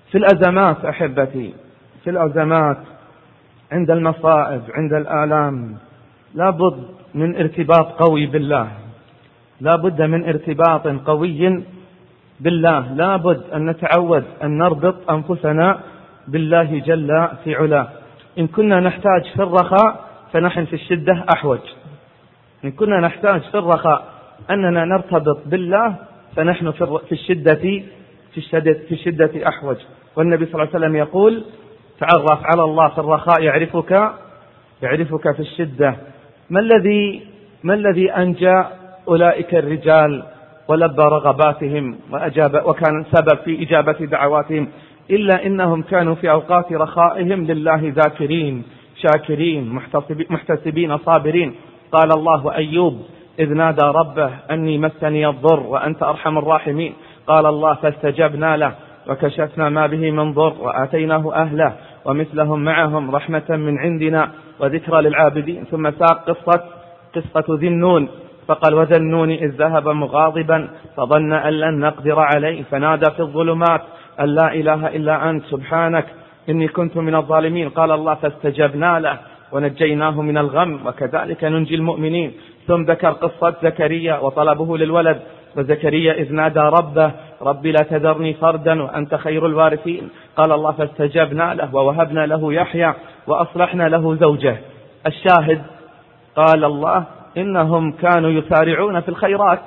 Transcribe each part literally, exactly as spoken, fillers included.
في الأزمات أحبتي، في الأزمات عند المصائب عند الآلام لابد من ارتباط قوي بالله، لابد من ارتباط قوي بالله، لابد أن نتعود أن نربط أنفسنا بالله جل في علاه. إن كنا نحتاج في الرخاء فنحن في الشدة أحوج، إن كنا نحتاج في الرخاء أننا نرتبط بالله فنحن في الشدة في الشدة في الشدة أحوج. والنبي صلى الله عليه وسلم يقول: تعرف على الله في الرخاء يعرفك يعرفك في الشدة. ما الذي ما الذي أنجى أولئك الرجال ولبى رغباتهم وأجاب وكان سبب في إجابة دعواتهم؟ إلا إنهم كانوا في أوقات رخائهم لله ذاكرين شاكرين محتسبين صابرين. قال الله: وأيوب إذ نادى ربه أني مسني الضر وأنت أرحم الراحمين. قال الله: فاستجبنا له وكشفنا ما به من ضر وآتيناه أهله ومثلهم معهم رحمة من عندنا وذكرى للعابدين. ثم ساق قصة قصة ذي النون فقال: وذا النون إذ ذهب مغاضبا فظن أن لن نقدر عليه فنادى في الظلمات أن لا إله إلا أنت سبحانك إني كنت من الظالمين. قال الله: فاستجبنا له ونجيناه من الغم وكذلك ننجي المؤمنين. ثم ذكر قصة زكريا وطلبه للولد: وزكريا إذ نادى ربه ربي لا تذرني فردا وأنت خير الوارثين. قال الله: فاستجبنا له ووهبنا له يحيى وأصلحنا له زوجه. الشاهد: قال الله: إنهم كانوا يسارعون في الخيرات،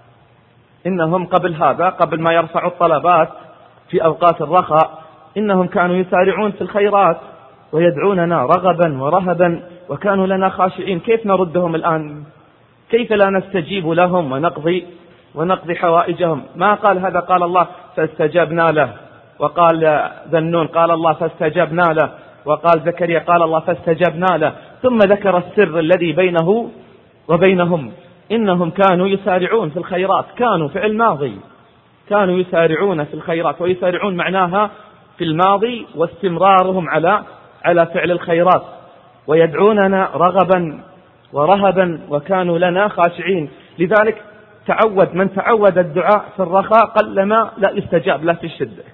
إنهم قبل هذا قبل ما يرفعوا الطلبات في أوقات الرخاء إنهم كانوا يسارعون في الخيرات ويدعوننا رغبا ورهبا وكانوا لنا خاشعين. كيف نردهم الآن؟ كيف لا نستجيب لهم ونقضي ونقضي حوائجهم؟ ما قال هذا، قال الله: فاستجبنا له. وقال ذا النون قال الله: فاستجبنا له. وقال زكريا قال الله: فاستجبنا له. ثم ذكر السر الذي بينه وبينهم: إنهم كانوا يسارعون في الخيرات. كانوا فعل ماضي، كانوا يسارعون في الخيرات، ويسارعون معناها في الماضي واستمرارهم على على فعل الخيرات، ويدعوننا رغبا ورهبا وكانوا لنا خاشعين. لذلك تعود من تعود الدعاء في الرخاء قلما لا يستجاب له في الشدة.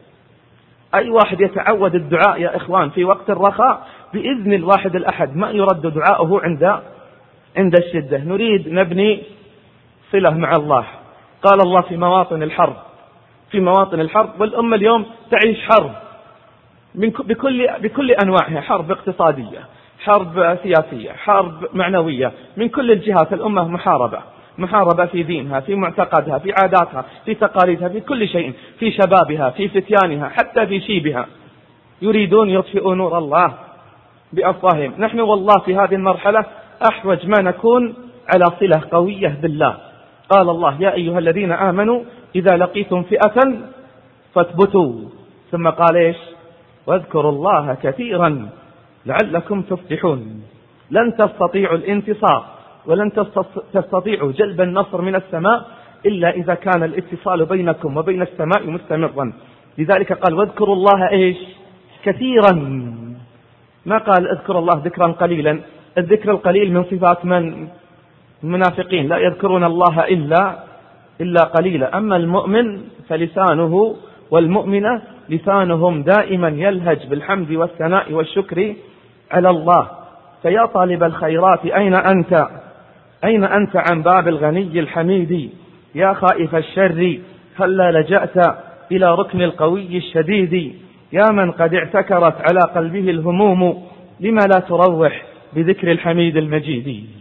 أي واحد يتعود الدعاء يا إخوان في وقت الرخاء بإذن الواحد الأحد ما يرد دعاؤه عند عند الشدة. نريد نبني صلة مع الله. قال الله في مواطن الحرب في مواطن الحرب والأمة اليوم تعيش حرب من بكل بكل أنواعها، حرب اقتصادية، حرب سياسية، حرب معنوية، من كل الجهات الأمة محاربة محاربة في دينها، في معتقدها، في عاداتها، في تقاليدها، في كل شيء، في شبابها، في فتيانها، حتى في شيبها. يريدون يطفئوا نور الله بأفواههم. نحن والله في هذه المرحلة أحوج ما نكون على صلة قوية بالله. قال الله: يا أيها الذين آمنوا إذا لقيتم فئة فاثبتوا. ثم قال إيش؟ واذكروا الله كثيرا لعلكم تفلحون. لن تستطيعوا الانتصار ولن تستطيعوا جلب النصر من السماء إلا إذا كان الاتصال بينكم وبين السماء مستمرا. لذلك قال: واذكروا الله إيش؟ كثيرا. ما قال اذكر الله ذكرا قليلا. الذكر القليل من صفات من؟ المنافقين، لا يذكرون الله إلا إلا قليلا. أما المؤمن فلسانه والمؤمنة لسانهم دائما يلهج بالحمد والثناء والشكر على الله. فيا طالب الخيرات أين أنت؟ أين أنت عن باب الغني الحميد؟ يا خائف الشر هلا لجأت إلى ركن القوي الشديد؟ يا من قد اعتكرت على قلبه الهموم لما لا تروح بذكر الحميد المجيد؟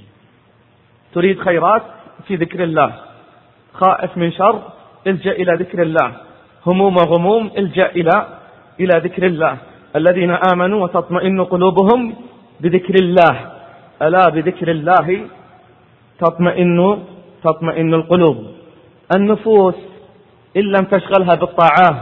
تريد خيرات في ذكر الله، خائف من شر الجأ إلى ذكر الله، هموم وغموم الجأ إلى إلى ذكر الله. الذين آمنوا وتطمئن قلوبهم بذكر الله، ألا بذكر الله تطمئن تطمئن القلوب. النفوس إن لم تشغلها بالطاعات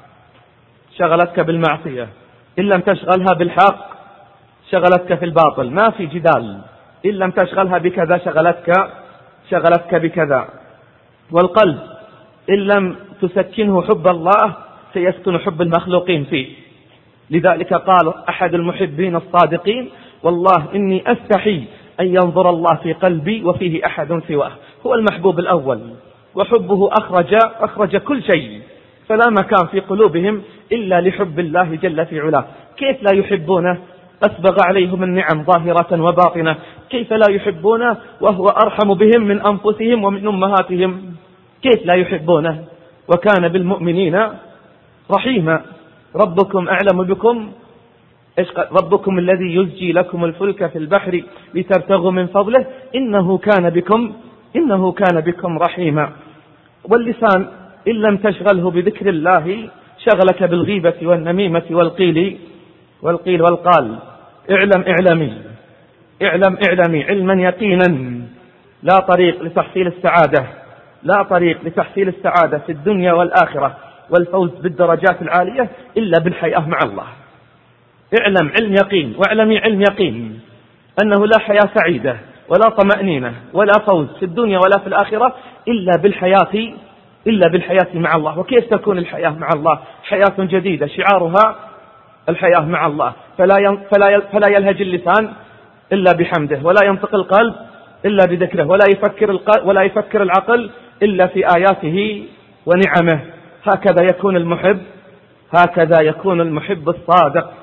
شغلتك بالمعصية، إن لم تشغلها بالحق شغلتك في الباطل، ما في جدال. إن لم تشغلها بكذا شغلتك شغلتك بكذا. والقلب إن لم تسكنه حب الله سيسكن حب المخلوقين فيه. لذلك قال أحد المحبين الصادقين: والله إني أستحي أن ينظر الله في قلبي وفيه أحد سواه. هو المحبوب الأول، وحبه أخرج أخرج كل شيء، فلا مكان في قلوبهم إلا لحب الله جل في علاه. كيف لا يحبونه؟ أسبغ عليهم النعم ظاهرة وباطنة، كيف لا يحبونه وهو أرحم بهم من أنفسهم ومن أمهاتهم؟ كيف لا يحبونه؟ وكان بالمؤمنين رحيما. ربكم أعلم بكم، ربكم الذي يزجي لكم الفلك في البحر لتبتغوا من فضله إنه كان بكم إنه كان بكم رحيما. واللسان إن لم تشغله بذكر الله شغلك بالغيبة والنميمة والقيل والقيل والقال. اعلم اعلمي اعلم اعلمي علما يقينا لا طريق لتحصيل السعادة لا طريق لتحصيل السعادة في الدنيا والآخرة والفوز بالدرجات العالية إلا بالحياة مع الله. اعلم علم يقين، واعلمي علم يقين أنه لا حياة سعيدة ولا طمأنينة ولا فوز في الدنيا ولا في الآخرة إلا بالحياة إلا بالحياة مع الله. وكيف تكون الحياة مع الله؟ حياة جديدة شعارها الحياة مع الله. فلا فلا فلا يلهج اللسان إلا بحمده، ولا ينطق القلب إلا بذكره، ولا يفكر القلب ولا يفكر العقل إلا في آياته ونعمه. هكذا يكون المحب هكذا يكون المحب الصادق.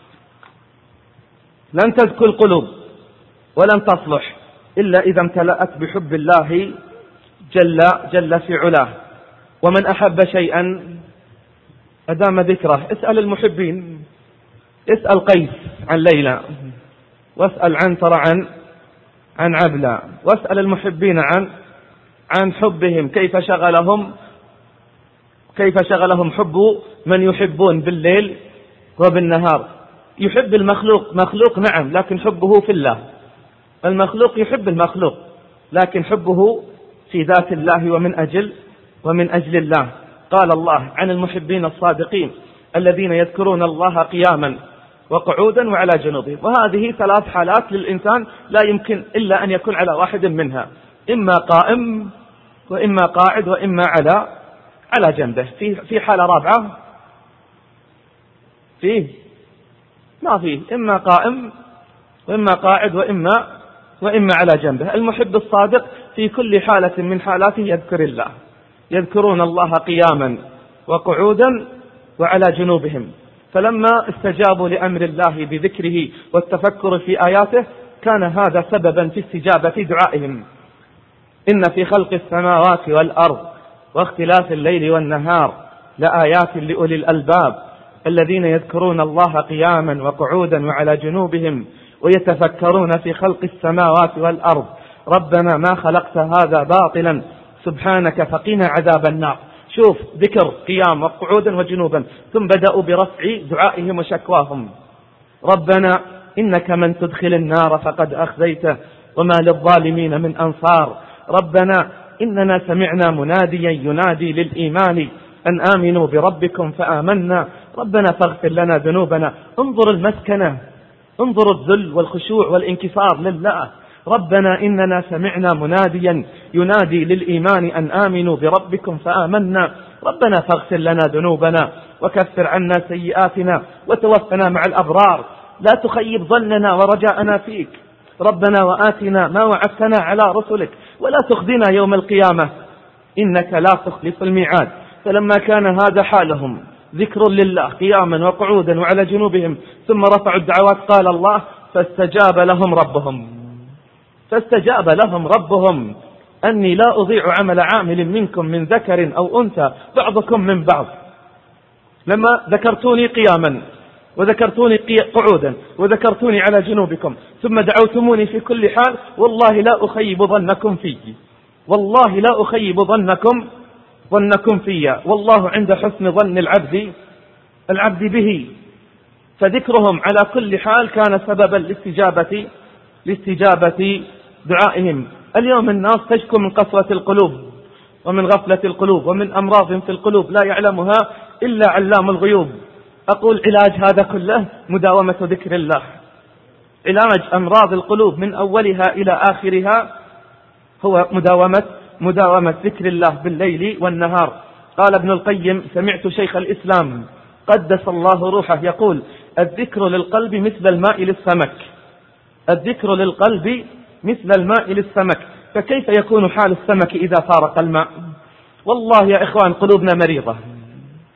لن تزكو القلوب ولن تصلح إلا إذا امتلأت بحب الله جل جل في علاه. ومن أحب شيئا أدام ذكره. اسأل المحبين، اسأل قيس عن ليلى، واسأل عنتر عن عن عبلة، واسأل المحبين عن عن حبهم، كيف شغلهم كيف شغلهم حب من يحبون بالليل وبالنهار. يحب المخلوق مخلوق نعم، لكن حبه في الله. المخلوق يحب المخلوق لكن حبه في ذات الله ومن أجل ومن أجل الله. قال الله عن المحبين الصادقين الذين يذكرون الله قياما وقعودا وعلى جنوبهم. وهذه ثلاث حالات للإنسان لا يمكن إلا أن يكون على واحد منها، إما قائم وإما قاعد وإما على على جنبه. في في حالة رابعة فيه ما فيه، إما قائم وإما قاعد وإما وإما على جنبه. المحب الصادق في كل حالة من حالاته يذكر الله، يذكرون الله قياما وقعودا وعلى جنوبهم. فلما استجابوا لأمر الله بذكره والتفكر في آياته كان هذا سببا في استجابة دعائهم. إن في خلق السماوات والأرض واختلاف الليل والنهار لآيات لأولي الألباب الذين يذكرون الله قياما وقعودا وعلى جنوبهم ويتفكرون في خلق السماوات والأرض ربنا ما خلقت هذا باطلا سبحانك فقنا عذاب النار. شوف ذكر قيام وقعودا وجنوبا، ثم بدأوا برفع دعائهم وشكواهم. ربنا إنك من تدخل النار فقد أخزيته وما للظالمين من أنصار. ربنا إننا سمعنا مناديا ينادي للإيمان أن آمنوا بربكم فآمنا ربنا فاغفر لنا ذنوبنا. انظر المسكنة، انظر الذل والخشوع والانكسار لله. ربنا إننا سمعنا مناديا ينادي للإيمان أن آمنوا بربكم فآمنا ربنا فاغفر لنا ذنوبنا وكفر عنا سيئاتنا وتوفنا مع الأبرار لا تخيب ظننا ورجاءنا فيك. ربنا وآتنا ما وعدتنا على رسلك ولا تخزنا يوم القيامة إنك لا تخلف الميعاد. فلما كان هذا حالهم ذكر لله قياما وقعودا وعلى جنوبهم ثم رفعوا الدعوات قال الله فاستجاب لهم ربهم فاستجاب لهم ربهم أني لا أضيع عمل عامل منكم من ذكر أو أنثى بعضكم من بعض. لما ذكرتوني قياما وذكرتوني قعودا وذكرتوني على جنوبكم ثم دعوتموني في كل حال والله لا أخيب ظنكم في والله لا أخيب ظنكم ظنكم في والله عند حسن ظن العبد العبد به. فذكرهم على كل حال كان سببا لاستجابة لاستجابة دعائهم. اليوم الناس تشكو من قسوة القلوب ومن غفلة القلوب ومن أمراض في القلوب لا يعلمها إلا علام الغيوب. أقول علاج هذا كله مداومة ذكر الله. علاج أمراض القلوب من أولها إلى آخرها هو مداومة مداومة ذكر الله بالليل والنهار. قال ابن القيم سمعت شيخ الإسلام قدس الله روحه يقول الذكر للقلب مثل الماء للسمك الذكر للقلب مثل الماء للسمك. فكيف يكون حال السمك إذا فارق الماء؟ والله يا إخوان قلوبنا مريضة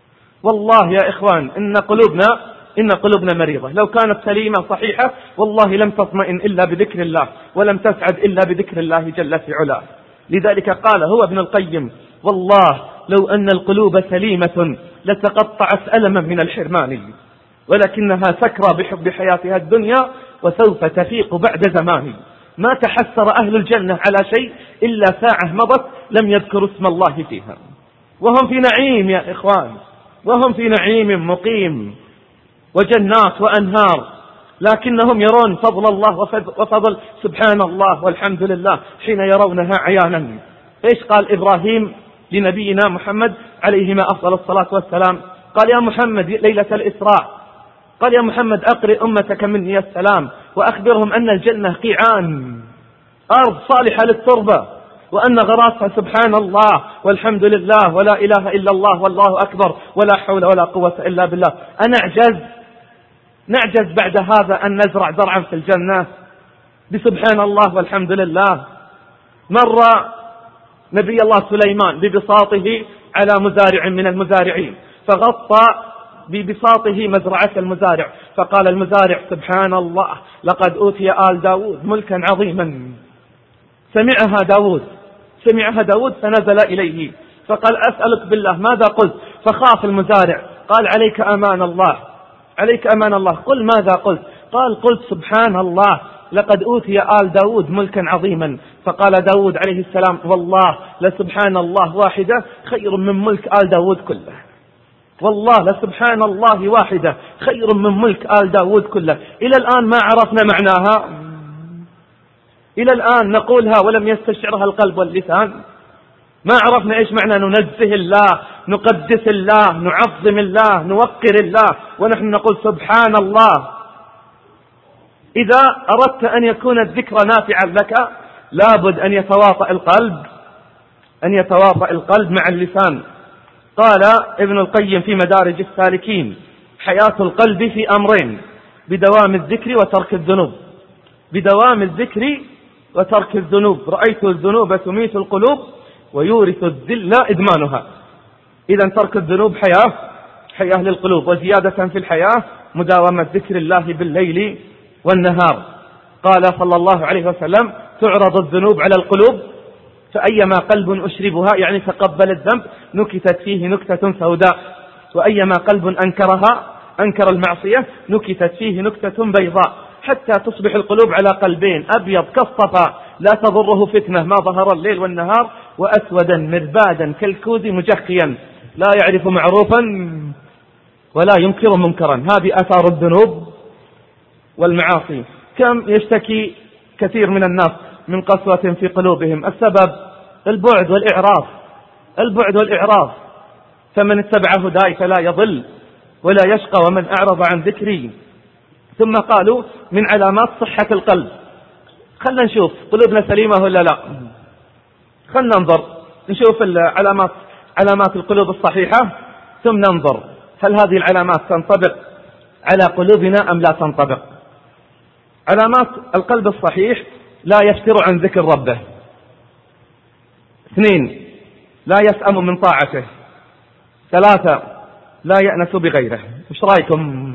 والله يا إخوان إن قلوبنا إن قلوبنا مريضة، لو كانت سليمة صحيحة والله لم تطمئن إلا بذكر الله، ولم تسعد إلا بذكر الله جل في علاه. لذلك قال هو ابن القيم: والله لو أن القلوب سليمة لتقطعت ألما من الحرمان، ولكنها سكرى بحب حياتها الدنيا وسوف تفيق بعد زمان. ما تحسر أهل الجنة على شيء إلا ساعة مضت لم يذكروا اسم الله فيها، وهم في نعيم يا إخوان، وهم في نعيم مقيم وجنات وأنهار، لكنهم يرون فضل الله وفضل سبحان الله والحمد لله حين يرونها عيانا. إيش قال إبراهيم لنبينا محمد عليهما أفضل الصلاة والسلام؟ قال: يا محمد ليلة الإسراء، قال: يا محمد أقرئ أمتك مني السلام وأخبرهم أن الجنة قيعان، أرض صالحة للتربة، وأن غراسها سبحان الله والحمد لله ولا إله إلا الله والله أكبر ولا حول ولا قوة إلا بالله. أنعجز نعجز بعد هذا أن نزرع زرعا في الجنة بسبحان الله والحمد لله؟ مر نبي الله سليمان ببساطه على مزارع من المزارعين، فغطى ببساطه مزرعة المزارع، فقال المزارع: سبحان الله لقد أوتي آل داود ملكا عظيما. سمعها داود سمعها داود فنزل إليه فقال: أسألك بالله ماذا قلت؟ فخاف المزارع، قال: عليك أمان الله عليك أمان الله قل ماذا قلت؟ قال: قلت سبحان الله لقد أوتي آل داود ملكا عظيما. فقال داود عليه السلام: والله لسبحان الله واحدة خير من ملك آل داود كله، والله لسبحان الله واحدة خير من ملك آل داود كله. إلى الآن ما عرفنا معناها، إلى الآن نقولها ولم يستشعرها القلب واللسان، ما عرفنا إيش معنى ننزه الله، نقدس الله، نعظم الله، نوقر الله، ونحن نقول سبحان الله. إذا أردت أن يكون الذكر نافعا لك لابد أن يتواطأ القلب أن يتواطأ القلب مع اللسان. قال ابن القيم في مدارج السالكين: حياة القلب في أمرين: بدوام الذكر وترك الذنوب بدوام الذكر وترك الذنوب رأيت الذنوب تميت القلوب ويورث الذل إدمانها. إذا ترك الذنوب حياة حياة للقلوب، وزيادة في الحياة مداومة ذكر الله بالليل والنهار. قال صلى الله عليه وسلم: تعرض الذنوب على القلوب فأيما قلب أشربها، يعني تقبل الذنب، نكتت فيه نكتة سوداء، وأيما قلب أنكرها أنكر المعصية نكتت فيه نكتة بيضاء، حتى تصبح القلوب على قلبين: أبيض كالصفا لا تضره فتنة ما ظهر الليل والنهار، وأسودا مربادا كالكوز مجخيا لا يعرف معروفا ولا ينكر منكرا. هذه آثار الذنوب والمعاصي. كم يشتكي كثير من الناس من قسوة في قلوبهم، السبب البعد والإعراض البعد والإعراض فمن اتبع هداي فلا يضل ولا يشقى ومن أعرض عن ذكري. ثم قالوا من علامات صحة القلب. خلنا نشوف قلوبنا سليمة ولا لا، خلنا ننظر نشوف العلامات علامات القلوب الصحيحة، ثم ننظر هل هذه العلامات تنطبق على قلوبنا أم لا تنطبق. علامات القلب الصحيح: لا يفتر عن ذكر ربه. اثنين: لا يسأم من طاعته. ثلاثة: لا يأنس بغيره. ايش رأيكم؟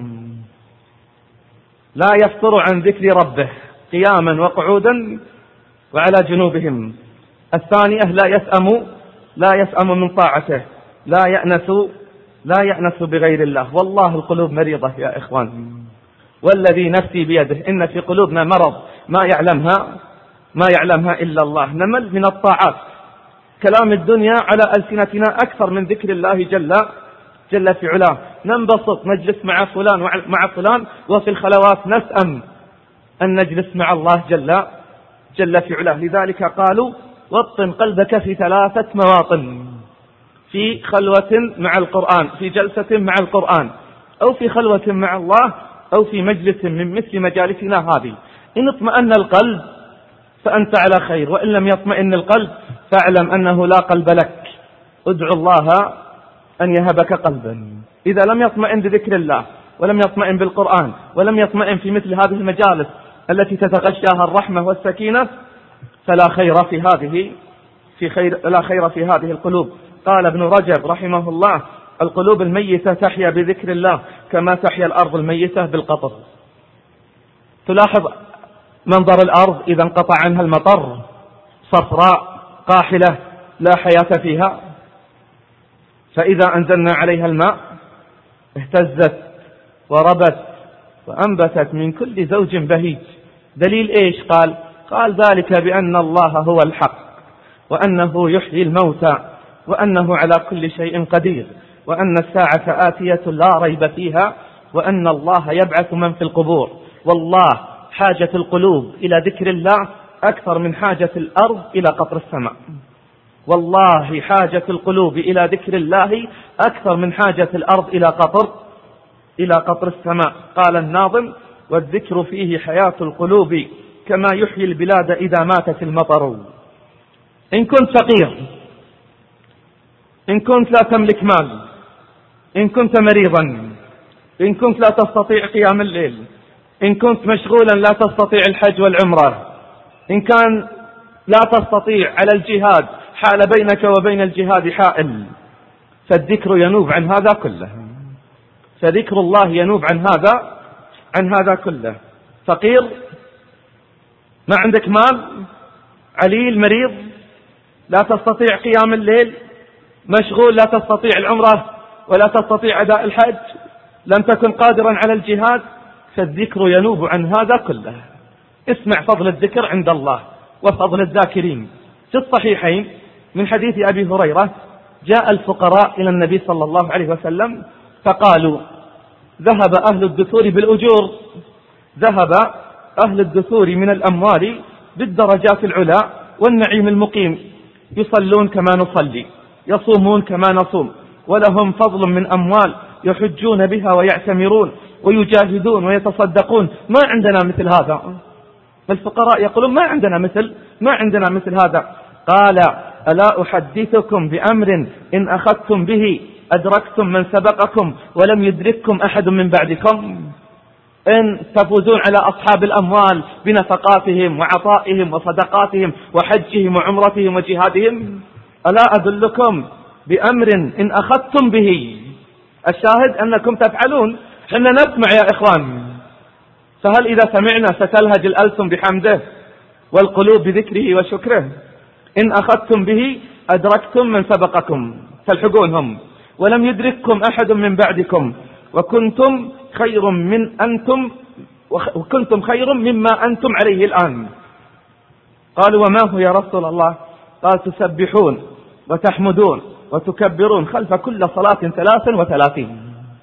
لا يفتر عن ذكر ربه قياما وقعودا وعلى جنوبهم. الثانية: لا يسأم لا يسأم من طاعته. لا يأنس لا يأنس بغير الله. والله القلوب مريضة يا إخوان، والذي نفسي بيده إن في قلوبنا مرض ما يعلمها ما يعلمها إلا الله. نمل من الطاعات، كلام الدنيا على ألسنتنا أكثر من ذكر الله جل جل في علاه. ننبسط نجلس مع فلان مع فلان، وفي الخلوات نسأم أن نجلس مع الله جل جل في علاه. لذلك قالوا: وطن قلبك في ثلاثة مواطن: في خلوة مع القرآن، في جلسة مع القرآن، أو في خلوة مع الله، أو في مجلس من مثل مجالسنا هذه. إن اطمأن القلب فأنت على خير، وإن لم يطمئن القلب فاعلم أنه لا قلب لك. ادعو الله أن يهبك قلبا. إذا لم يطمئن بذكر الله، ولم يطمئن بالقرآن، ولم يطمئن في مثل هذه المجالس التي تتغشاها الرحمة والسكينة، فلا خير في هذه في خير لا خير في هذه القلوب. قال ابن رجب رحمه الله: القلوب الميتة تحيا بذكر الله كما تحيا الأرض الميتة بالقطر. تلاحظ منظر الأرض إذا انقطع عنها المطر صفراء قاحلة لا حياة فيها، فإذا أنزلنا عليها الماء اهتزت وربت وأنبتت من كل زوج بهيج. دليل إيش؟ قال قال ذلك بأن الله هو الحق، وأنه يحيي الموتى، وأنه على كل شيء قدير، وأن الساعة آتية لا ريب فيها، وأن الله يبعث من في القبور. والله حاجة القلوب إلى ذكر الله أكثر من حاجة الأرض إلى قطر السماء. والله حاجة القلوب إلى ذكر الله أكثر من حاجة الأرض إلى قطر إلى قطر السماء. قال الناظم: والذكر فيه حياة القلوب كما يحيي البلاد إذا ماتت المطر. إن كنت فقير، إن كنت لا تملك مال، إن كنت مريضا، إن كنت لا تستطيع قيام الليل، إن كنت مشغولا لا تستطيع الحج والعمرة، إن كان لا تستطيع على الجهاد حال بينك وبين الجهاد حائل، فالذكر ينوب عن هذا كله. فذكر الله ينوب عن هذا عن هذا كله. فقير، ما عندك مال، عليل، مريض، لا تستطيع قيام الليل، مشغول لا تستطيع العمرة ولا تستطيع أداء الحج، لم تكن قادرا على الجهاد، فالذكر ينوب عن هذا كله. اسمع فضل الذكر عند الله وفضل الذاكرين. في الصحيحين من حديث أبي هريرة: جاء الفقراء إلى النبي صلى الله عليه وسلم فقالوا: ذهب أهل الدثور بالأجور، ذهب أهل الدثور من الأموال بالدرجات العلا والنعيم المقيم، يصلون كما نصلي، يصومون كما نصوم، ولهم فضل من أموال يحجون بها ويعتمرون ويجاهدون ويتصدقون، ما عندنا مثل هذا. فالفقراء يقولون: ما عندنا مثل ما عندنا مثل هذا. قال: ألا أحدثكم بأمر إن أخذتم به أدركتم من سبقكم ولم يدرككم أحد من بعدكم؟ إن تفوزون على أصحاب الأموال بنفقاتهم وعطائهم وصدقاتهم وحجهم وعمرتهم وجهادهم. ألا أدلكم بأمر إن أخذتم به؟ الشاهد أنكم تفعلون، حنا نسمع يا إخوان، فهل إذا سمعنا ستلهج الألسن بحمده والقلوب بذكره وشكره؟ إن أخذتم به أدركتم من سبقكم، تلحقونهم، ولم يدرككم أحد من بعدكم، وكنتم خير من أنتم وكنتم خير مما أنتم عليه الآن. قالوا: وما هو يا رسول الله؟ قال: تسبحون وتحمدون وتكبرون خلف كل صلاة ثلاثا وثلاثين.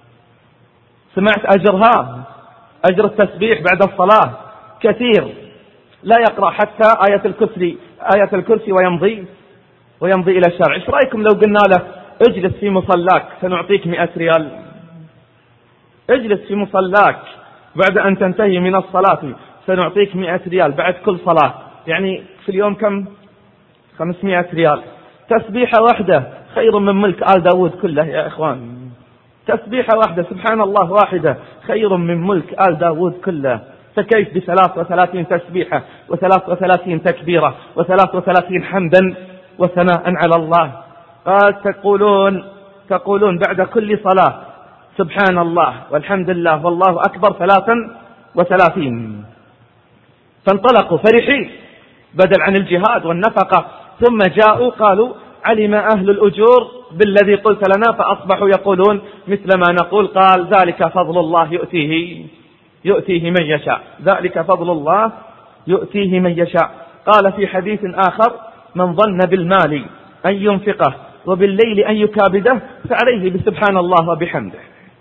سمعت أجرها؟ أجر التسبيح بعد الصلاة كثير، لا يقرأ حتى آية الكرسي آية الكرسي ويمضي ويمضي إلى الشارع. إيش رأيكم لو قلنا له: اجلس في مصلاك سنعطيك مئة ريال؟ اجلس في مصلاك بعد أن تنتهي من الصلاة سنعطيك مئة ريال بعد كل صلاة، يعني في اليوم كم؟ خمسمائة ريال. تسبيحة واحدة خير من ملك آل داود كله يا إخوان. تسبيحة واحدة سبحان الله واحدة خير من ملك آل داود كله. فكيف بثلاث وثلاثين تسبيحة وثلاث وثلاثين تكبيرة وثلاث وثلاثين حمدا وثناء على الله؟ قال: تقولون تقولون بعد كل صلاة سبحان الله والحمد لله والله أكبر ثلاثا وثلاثين. فانطلقوا فرحين بدل عن الجهاد والنفقة، ثم جاءوا قالوا: علم أهل الأجور بالذي قلت لنا، فأصبحوا يقولون مثل ما نقول. قال: ذلك فضل الله يؤتيه يؤتيه من يشاء، ذلك فضل الله يؤتيه من يشاء. قال في حديث آخر: من ظن بالمال أن ينفقه وبالليل أن يكابده فعليه بسبحان الله وبحمده.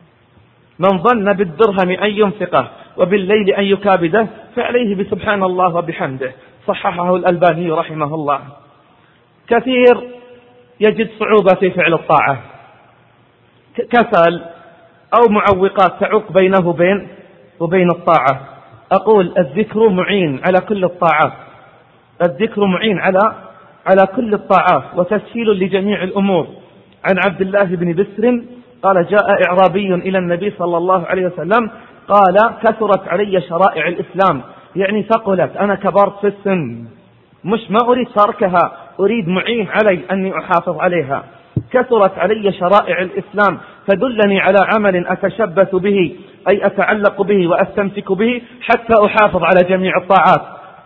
من ظن بالدرهم أن ينفقه وبالليل أن يكابده فعليه بسبحان الله وبحمده. صححه الألباني رحمه الله. كثير يجد صعوبة في فعل الطاعة، كسل أو معوقات تعوق بينه وبين وبين الطاعة. أقول: الذكر معين على كل الطاعات، الذكر معين على على كل الطاعات وتسهيل لجميع الأمور. عن عبد الله بن بسر قال: جاء إعرابي إلى النبي صلى الله عليه وسلم قال: كثرت علي شرائع الإسلام، يعني ثقلت، أنا كبرت في السن، مش ما أريد تركها، أريد معين علي أني أحافظ عليها. كثرت علي شرائع الإسلام فدلني على عمل أتشبث به أي أتعلق به وأستمسك به حتى أحافظ على جميع الطاعات.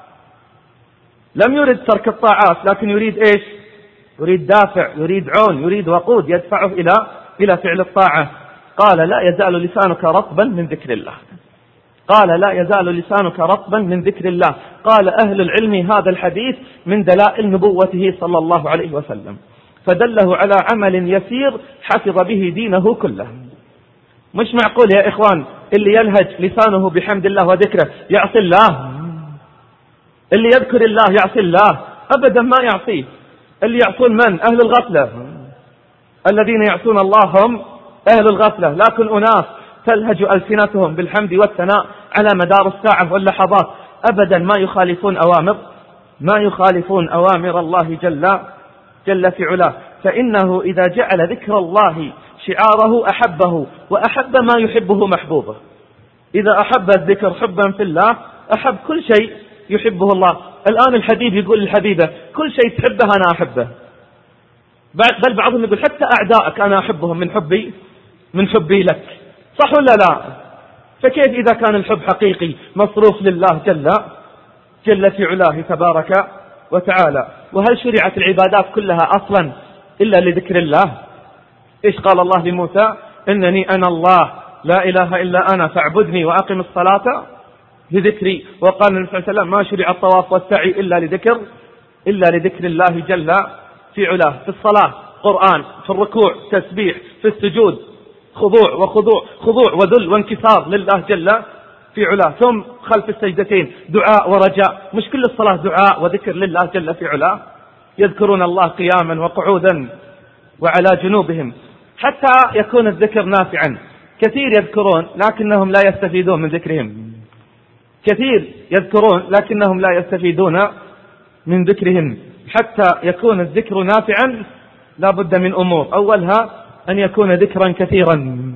لم يرد ترك الطاعات، لكن يريد إيش؟ يريد دافع، يريد عون، يريد وقود يدفعه إلى إلى فعل الطاعة. قال لا يزال لسانك رطبا من ذكر الله، قال لا يزال لسانك رطبا من ذكر الله. قال أهل العلم هذا الحديث من دلائل نبوته صلى الله عليه وسلم، فدله على عمل يسير حفظ به دينه كله. مش معقول يا إخوان اللي يلهج لسانه بحمد الله وذكره يعصي الله، اللي يذكر الله يعصي الله؟ أبدا ما يعصيه. اللي يعصون من؟ أهل الغفلة. الذين يعصون الله هم أهل الغفلة، لكن أناس تلهج ألسنتهم بالحمد والثناء على مدار الساعة واللحظات، أبدا ما يخالفون أوامر ما يخالفون أوامر الله جل جل في علاه. فإنه إذا جعل ذكر الله شعاره أحبه، وأحب ما يحبه محبوبه. إذا أحب الذكر حبا في الله أحب كل شيء يحبه الله. الآن الحبيب يقول للحبيبة كل شيء تحبه أنا أحبه، بل بعضهم يقول حتى أعدائك أنا أحبهم من حبي من حبي لك. صح ولا لا؟ فكيف إذا كان الحب حقيقي مصروف لله جل جل في علاه تبارك وتعالى؟ وهل شرعت العبادات كلها أصلا إلا لذكر الله؟ إيش قال الله لموسى؟ إنني أنا الله لا إله إلا أنا فاعبدني وأقم الصلاة لذكري. وقال النبي صلى الله عليه وسلم ما شرع الطواف والسعي إلا لذكر إلا لذكر الله جل في علاه. في الصلاة قرآن، في الركوع تسبيح، في السجود خضوع وخضوع خضوع وذل وانكسار لله جل في علاه، ثم خلف السجدتين دعاء ورجاء. مش كل الصلاة دعاء وذكر لله جل في علاه؟ يذكرون الله قياما وقعودا وعلى جنوبهم حتى يكون الذكر نافعا. كثير يذكرون لكنهم لا يستفيدون من ذكرهم، كثير يذكرون لكنهم لا يستفيدون من ذكرهم. حتى يكون الذكر نافعا لا بد من أمور، أولها أن يكون ذكرا كثيرا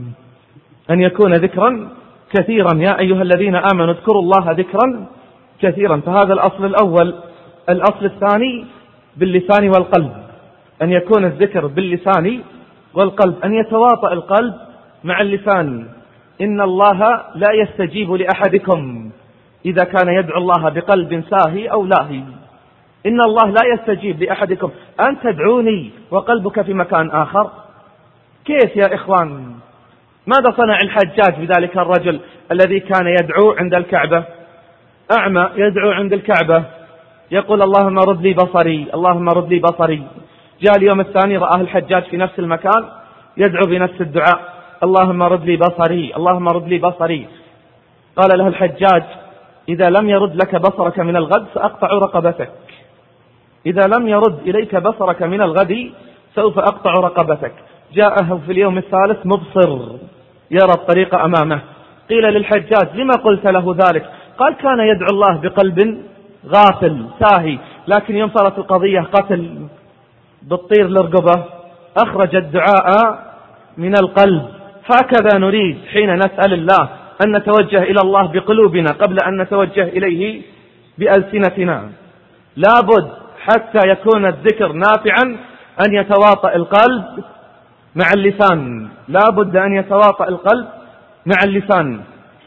أن يكون ذكرا كثيرا يا أيها الذين آمنوا اذكروا الله ذكرا كثيرا. فهذا الأصل الأول. الأصل الثاني باللسان والقلب، أن يكون الذكر باللسان والقلب، أن يتواطأ القلب مع اللسان. إن الله لا يستجيب لأحدكم إذا كان يدعو الله بقلب ساهي أو لاهي. إن الله لا يستجيب لأحدكم أن تدعوني وقلبك في مكان آخر. كيف يا إخوان؟ ماذا صنع الحجاج بذلك الرجل الذي كان يدعو عند الكعبة؟ أعمى يدعو عند الكعبة يقول اللهم رد لي بصري اللهم رد لي بصري. جاء اليوم الثاني رآه الحجاج في نفس المكان يدعو بنفس الدعاء اللهم رد لي بصري اللهم رد لي بصري. قال له الحجاج إذا لم يرد لك بصرك من الغد سأقطع رقبتك، إذا لم يرد إليك بصرك من الغد سوف أقطع رقبتك. جاءه في اليوم الثالث مبصر يرى الطريق أمامه. قيل للحجاج لما قلت له ذلك؟ قال كان يدعو الله بقلب غافل ساهي، لكن يوم صارت القضية قتل بالطير لرقبة أخرج الدعاء من القلب. هكذا نريد حين نسأل الله أن نتوجه إلى الله بقلوبنا قبل أن نتوجه إليه بألسنتنا. لابد حتى يكون الذكر نافعا أن يتواطأ القلب مع اللسان، لابد أن يتواطأ القلب مع اللسان.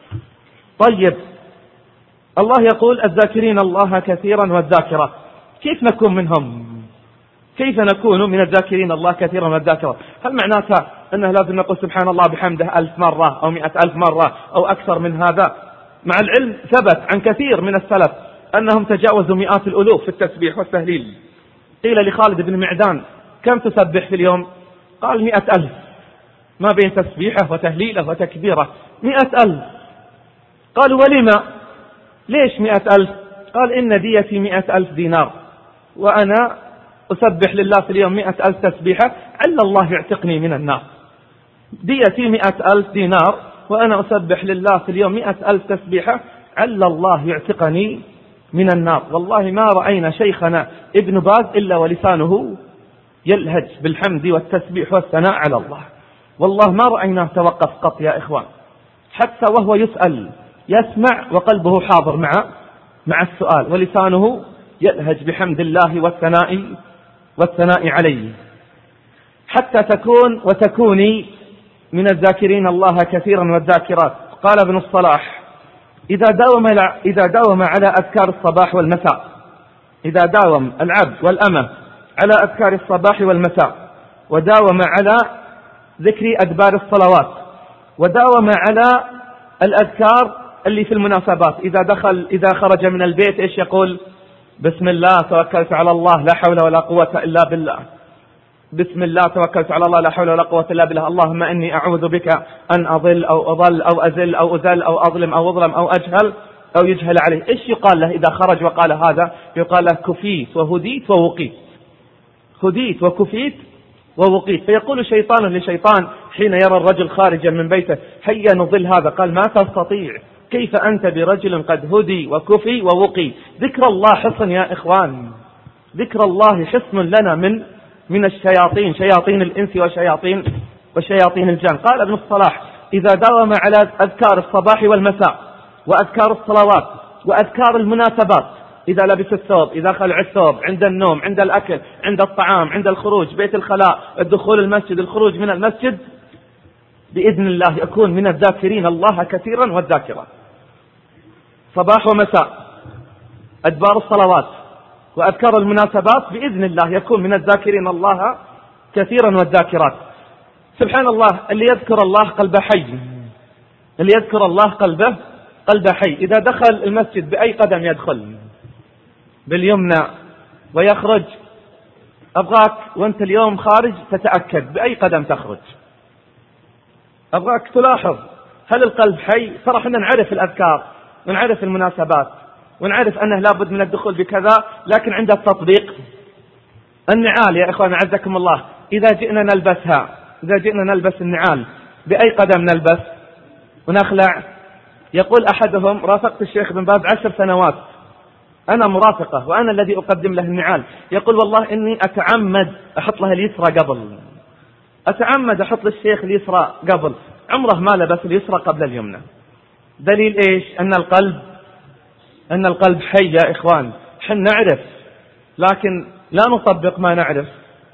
طيب الله يقول الذاكرين الله كثيرا والذاكرات. كيف نكون منهم؟ كيف نكون من الذاكرين الله كثيرا والذاكرات؟ هل معناتها أنه لازم نقول سبحان الله بحمده ألف مرة أو مئة ألف مرة أو أكثر من هذا؟ مع العلم ثبت عن كثير من السلف أنهم تجاوزوا مئات الألوف في التسبيح والتهليل. قيل لخالد بن معدان كم تسبح في اليوم؟ قال مئة ألف، ما بين تسبيحه وتهليله وتكبيره مئة ألف. قالوا ولما؟ ليش مئة ألف؟ قال إن ديتي مئة ألف دينار وأنا أسبح لله في اليوم مئة ألف تسبيحة عل الله يعتقني من النار. ديتي مئة ألف دينار وأنا أسبح لله في اليوم مئة ألف تسبيحة عل الله يعتقني من النار. والله ما رأينا شيخنا ابن باز إلا ولسانه يلهج بالحمد والتسبيح والثناء على الله. والله ما رأيناه توقف قط يا إخوان، حتى وهو يسأل يسمع وقلبه حاضر مع مع السؤال، ولسانه يلهج بحمد الله والثناء والثناء عليه. حتى تكون وتكوني من الذاكرين الله كثيرا والذاكرات. قال ابن الصلاح: إذا داوم إذا داوم على أذكار الصباح والمساء، إذا داوم العبد والأمة على أذكار الصباح والمساء، وداوم على ذكر أدبار الصلوات، وداوم على الأذكار اللي في المناسبات، إذا دخل إذا خرج من البيت إيش يقول؟ بسم الله توكلت على الله لا حول ولا قوة إلا بالله، بسم الله توكلت على الله لا حول ولا قوة إلا بالله، اللهم إني أعوذ بك أن أضل أو أضل أو أزل أو أذل أو أظلم أو أظلم أو أجهل أو يجهل عليه. إيش يقال له إذا خرج وقال هذا؟ يقال له كفيت وهديت ووقيت، هديت وكفيت ووقيت. فيقول شيطان لشيطان حين يرى الرجل خارجا من بيته: هيا نضل هذا. قال: ما تستطيع، كيف أنت برجل قد هدي وكفي ووقي؟ ذكر الله حصن يا إخوان، ذكر الله حصن لنا من من الشياطين، شياطين الإنس وشياطين وشياطين الجن. قال ابن الصلاح: إذا داوم على أذكار الصباح والمساء وأذكار الصلوات وأذكار المناسبات، إذا لبس الثوب، إذا خلع الثوب، عند النوم، عند الأكل، عند الطعام، عند الخروج، بيت الخلاء، الدخول المسجد، الخروج من المسجد، بإذن الله يكون من الذاكرين الله كثيرا والذاكرات. صباح ومساء، أدبار الصلوات وأذكار المناسبات، بإذن الله يكون من الذاكرين الله كثيرا والذاكرات. سبحان الله، اللي يذكر الله قلبه حي، اللي يذكر الله قلبه قلبه حي. إذا دخل المسجد بأي قدم يدخل؟ باليمنى، ويخرج أبغاك وأنت اليوم خارج تتأكد بأي قدم تخرج، أبغاك تلاحظ هل القلب حي. صراحة نعرف الأذكار ونعرف المناسبات ونعرف أنه لابد من الدخول بكذا، لكن عند التطبيق النعال يا إخوان عزكم الله، إذا جئنا نلبسها، إذا جئنا نلبس النعال بأي قدم نلبس ونخلع؟ يقول أحدهم: رافقت الشيخ بن باز عشر سنوات، أنا مرافقة وأنا الذي أقدم له النعال. يقول: والله إني أتعمد أحط له اليسرى قبل، أتعمد أحط للشيخ اليسرى قبل، عمره ما لبس اليسرى قبل اليمنى. دليل إيش؟ أن القلب أن القلب حي يا إخوان. حن نعرف لكن لا نطبق ما نعرف.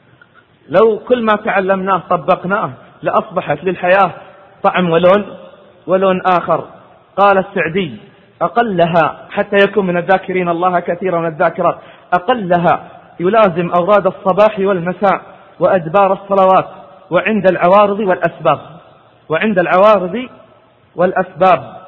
لو كل ما تعلمناه طبقناه لأصبحت للحياة طعم ولون ولون آخر. قال السعدي: أقلها حتى يكون من الذاكرين الله كثيرا من الذاكرات، أقلها يلازم أوراد الصباح والمساء وأدبار الصلوات وعند العوارض والأسباب، وعند العوارض والأسباب.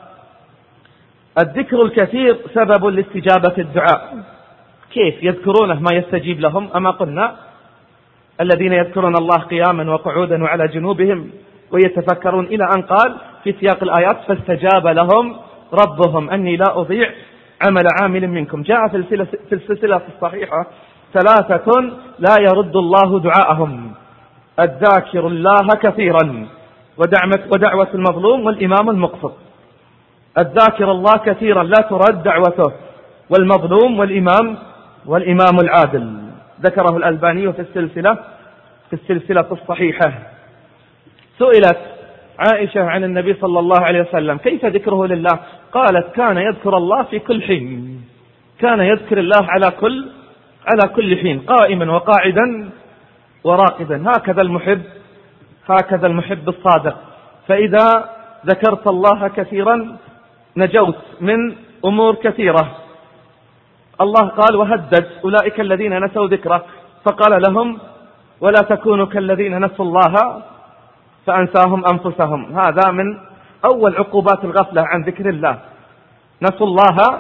الذكر الكثير سبب لاستجابة الدعاء. كيف يذكرونه ما يستجيب لهم؟ أما قلنا: الذين يذكرون الله قياما وقعودا وعلى جنوبهم ويتفكرون، إلى أن قال في سياق الآيات: فاستجاب لهم ربهم أني لا أضيع عمل عامل منكم. جاء في السلسلة الصحيحة: ثلاثة لا يرد الله دعاءهم: الذاكر الله كثيرا ودعوة المظلوم والإمام المقصد. الذاكر الله كثيرا لا ترد دعوته، والمظلوم والإمام والإمام العادل. ذكره الألباني في السلسلة في السلسلة الصحيحة. سئلت عائشة عن النبي صلى الله عليه وسلم: كيف ذكره لله؟ قالت: كان يذكر الله في كل حين، كان يذكر الله على كل على كل حين، قائما وقاعدا وراقدا. هكذا المحب هكذا المحب الصادق. فإذا ذكرت الله كثيرا نجوت من أمور كثيرة. الله قال وهدد أولئك الذين نسوا ذكره، فقال لهم: ولا تكونوا كالذين نسوا الله فأنساهم أنفسهم. هذا من أول عقوبات الغفلة عن ذكر الله، نسوا الله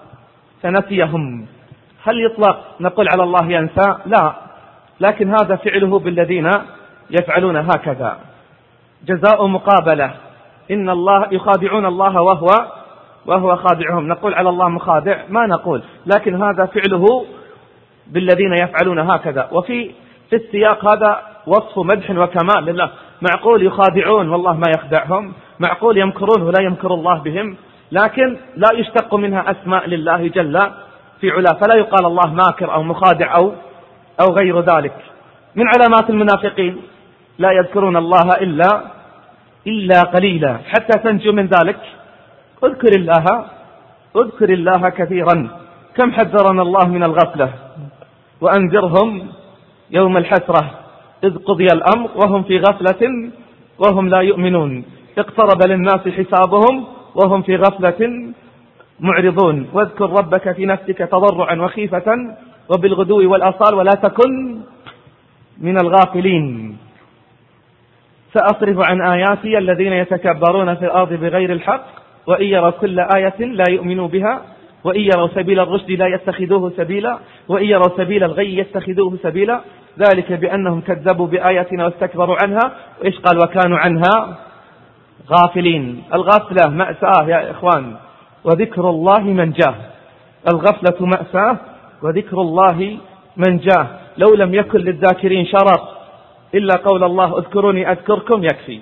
فنسيهم. هل يطلق نقول على الله ينسى؟ لا، لكن هذا فعله بالذين يفعلون هكذا. جزاء مقابلة. إن الله يخادعون الله وهو وهو خادعهم. نقول على الله مخادع؟ ما نقول، لكن هذا فعله بالذين يفعلون هكذا. وفي في السياق هذا وصف مدح وكمال لله. معقول يخادعون والله ما يخدعهم، معقول يمكرون ولا يمكر الله بهم، لكن لا يشتق منها أسماء لله جل في علا، فلا يقال الله ماكر أو مخادع أو أو غير ذلك. من علامات المنافقين: لا يذكرون الله إلا إلا قليلا. حتى تنجو من ذلك اذكر الله اذكر الله كثيرا. كم حذرنا الله من الغفلة: وأنذرهم يوم الحسرة إذ قضي الأمر وهم في غفلة وهم لا يؤمنون اقترب للناس حسابهم وهم في غفلة معرضون واذكر ربك في نفسك تضرعا وخيفة وبالغدو والآصال ولا تكن من الغافلين سأصرف عن آياتي الذين يتكبرون في الأرض بغير الحق وإن يروا كل آية لا يؤمنوا بها وإن يروا سبيل الرشد لا يتخذوه سبيلا وإن يروا سبيل الغي يتخذوه سبيلا ذلك بأنهم كذبوا بآياتنا واستكبروا عنها وإيش قال وكانوا عنها غافلين. الغفلة مأساة يا إخوان وذكر الله من جاه. الغفلة مأساة وذكر الله من جاه. لو لم يكن للذاكرين شرف إلا قول الله اذكروني أذكركم يكفي.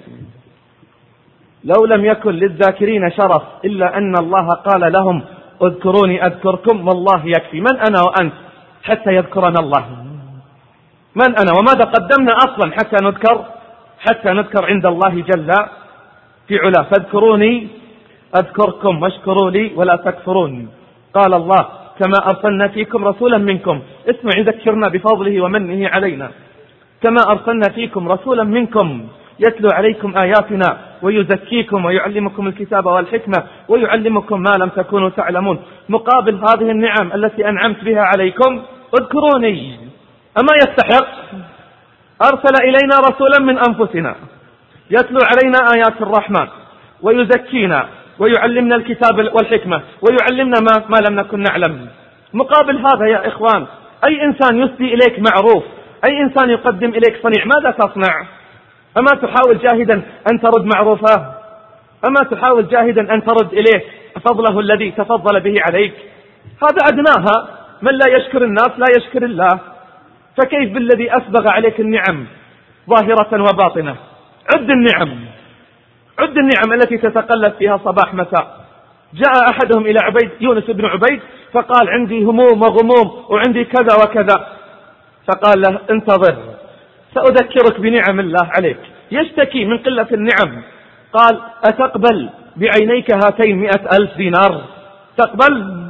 لو لم يكن للذاكرين شرف إلا أن الله قال لهم اذكروني أذكركم والله يكفي. من أنا وأنت حتى يذكرنا الله؟ من أنا وماذا قدمنا أصلا حتى نذكر حتى نذكر عند الله جل في علا؟ فاذكروني أذكركم واشكروا لي ولا تكفرون. قال الله كما أرسلنا فيكم رسولا منكم اسمع يذكرنا بفضله ومنه علينا كما أرسلنا فيكم رسولا منكم يتلو عليكم آياتنا ويزكيكم ويعلمكم الكتاب والحكمة ويعلمكم ما لم تكونوا تعلمون. مقابل هذه النعم التي أنعمت بها عليكم اذكروني. أما يستحق؟ أرسل إلينا رسولا من أنفسنا يتلو علينا آيات الرحمن ويزكينا ويعلمنا الكتاب والحكمة ويعلمنا ما, ما لم نكن نعلم. مقابل هذا يا إخوان أي إنسان يسدي إليك معروف أي إنسان يقدم إليك صنيع ماذا تصنع؟ أما تحاول جاهدا أن ترد معروفه؟ أما تحاول جاهدا أن ترد إليه فضله الذي تفضل به عليك؟ هذا أدناها من لا يشكر الناس لا يشكر الله. فكيف بالذي أسبغ عليك النعم ظاهرة وباطنة؟ عد النعم عد النعم التي تتقلب فيها صباح مساء. جاء أحدهم إلى عبيد يونس بن عبيد فقال عندي هموم وغموم وعندي كذا وكذا فقال له انتظر سأذكرك بنعم الله عليك. يشتكي من قلة النعم. قال أتقبل بعينيك هاتين مئة ألف دينار؟ تقبل؟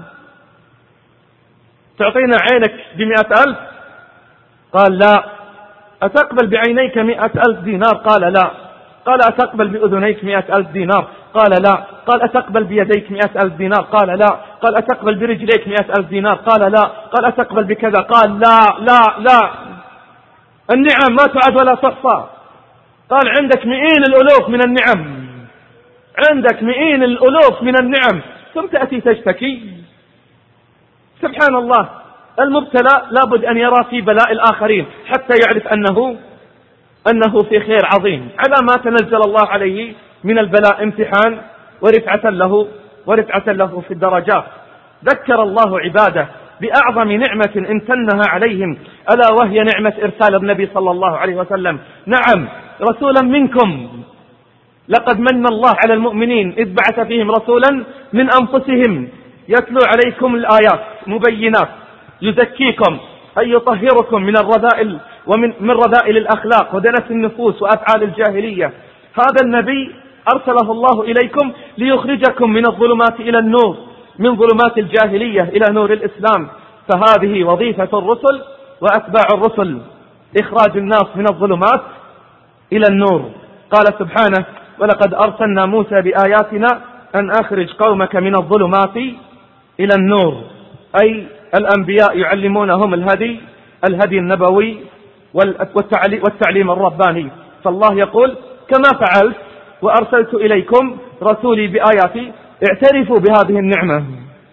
تعطينا عينك بمئة ألف؟ قال لا. أتقبل بعينيك مئة ألف دينار؟ قال لا. قال أتقبل بأذنيك مئة ألف دينار؟ قال لا. قال أتقبل بيديك مئة ألف دينار؟ قال لا. قال أتقبل برجليك مئة ألف دينار؟ قال لا. قال أتقبل بكذا؟ قال لا لا لا. النعم ما تعد ولا تحصى. قال عندك مئين الألوف من النعم عندك مئين الألوف من النعم ثم تأتي تشتكي. سبحان الله. المبتلى لابد أن يرى في بلاء الآخرين حتى يعرف أنه أنه في خير عظيم. على ما تنزل الله عليه من البلاء امتحان ورفعة له ورفعة له في الدرجات. ذكر الله عباده بأعظم نعمة امتنها عليهم ألا وهي نعمة إرسال النبي صلى الله عليه وسلم. نعم رسولا منكم. لقد من الله على المؤمنين إذ بعث فيهم رسولا من أنفسهم يتلو عليكم الآيات مبينات يزكيكم أي يطهركم من الرذائل ومن من رذائل الأخلاق ودنس النفوس وأفعال الجاهلية. هذا النبي أرسله الله إليكم ليخرجكم من الظلمات إلى النور من ظلمات الجاهلية إلى نور الإسلام. فهذه وظيفة الرسل وأتباع الرسل إخراج الناس من الظلمات إلى النور. قال سبحانه ولقد أرسلنا موسى بآياتنا أن أخرج قومك من الظلمات إلى النور أي الأنبياء يعلمونهم الهدي الهدي النبوي والتعليم الرباني. فالله يقول كما فعلت وأرسلت إليكم رسولي بآياتي اعترفوا بهذه النعمة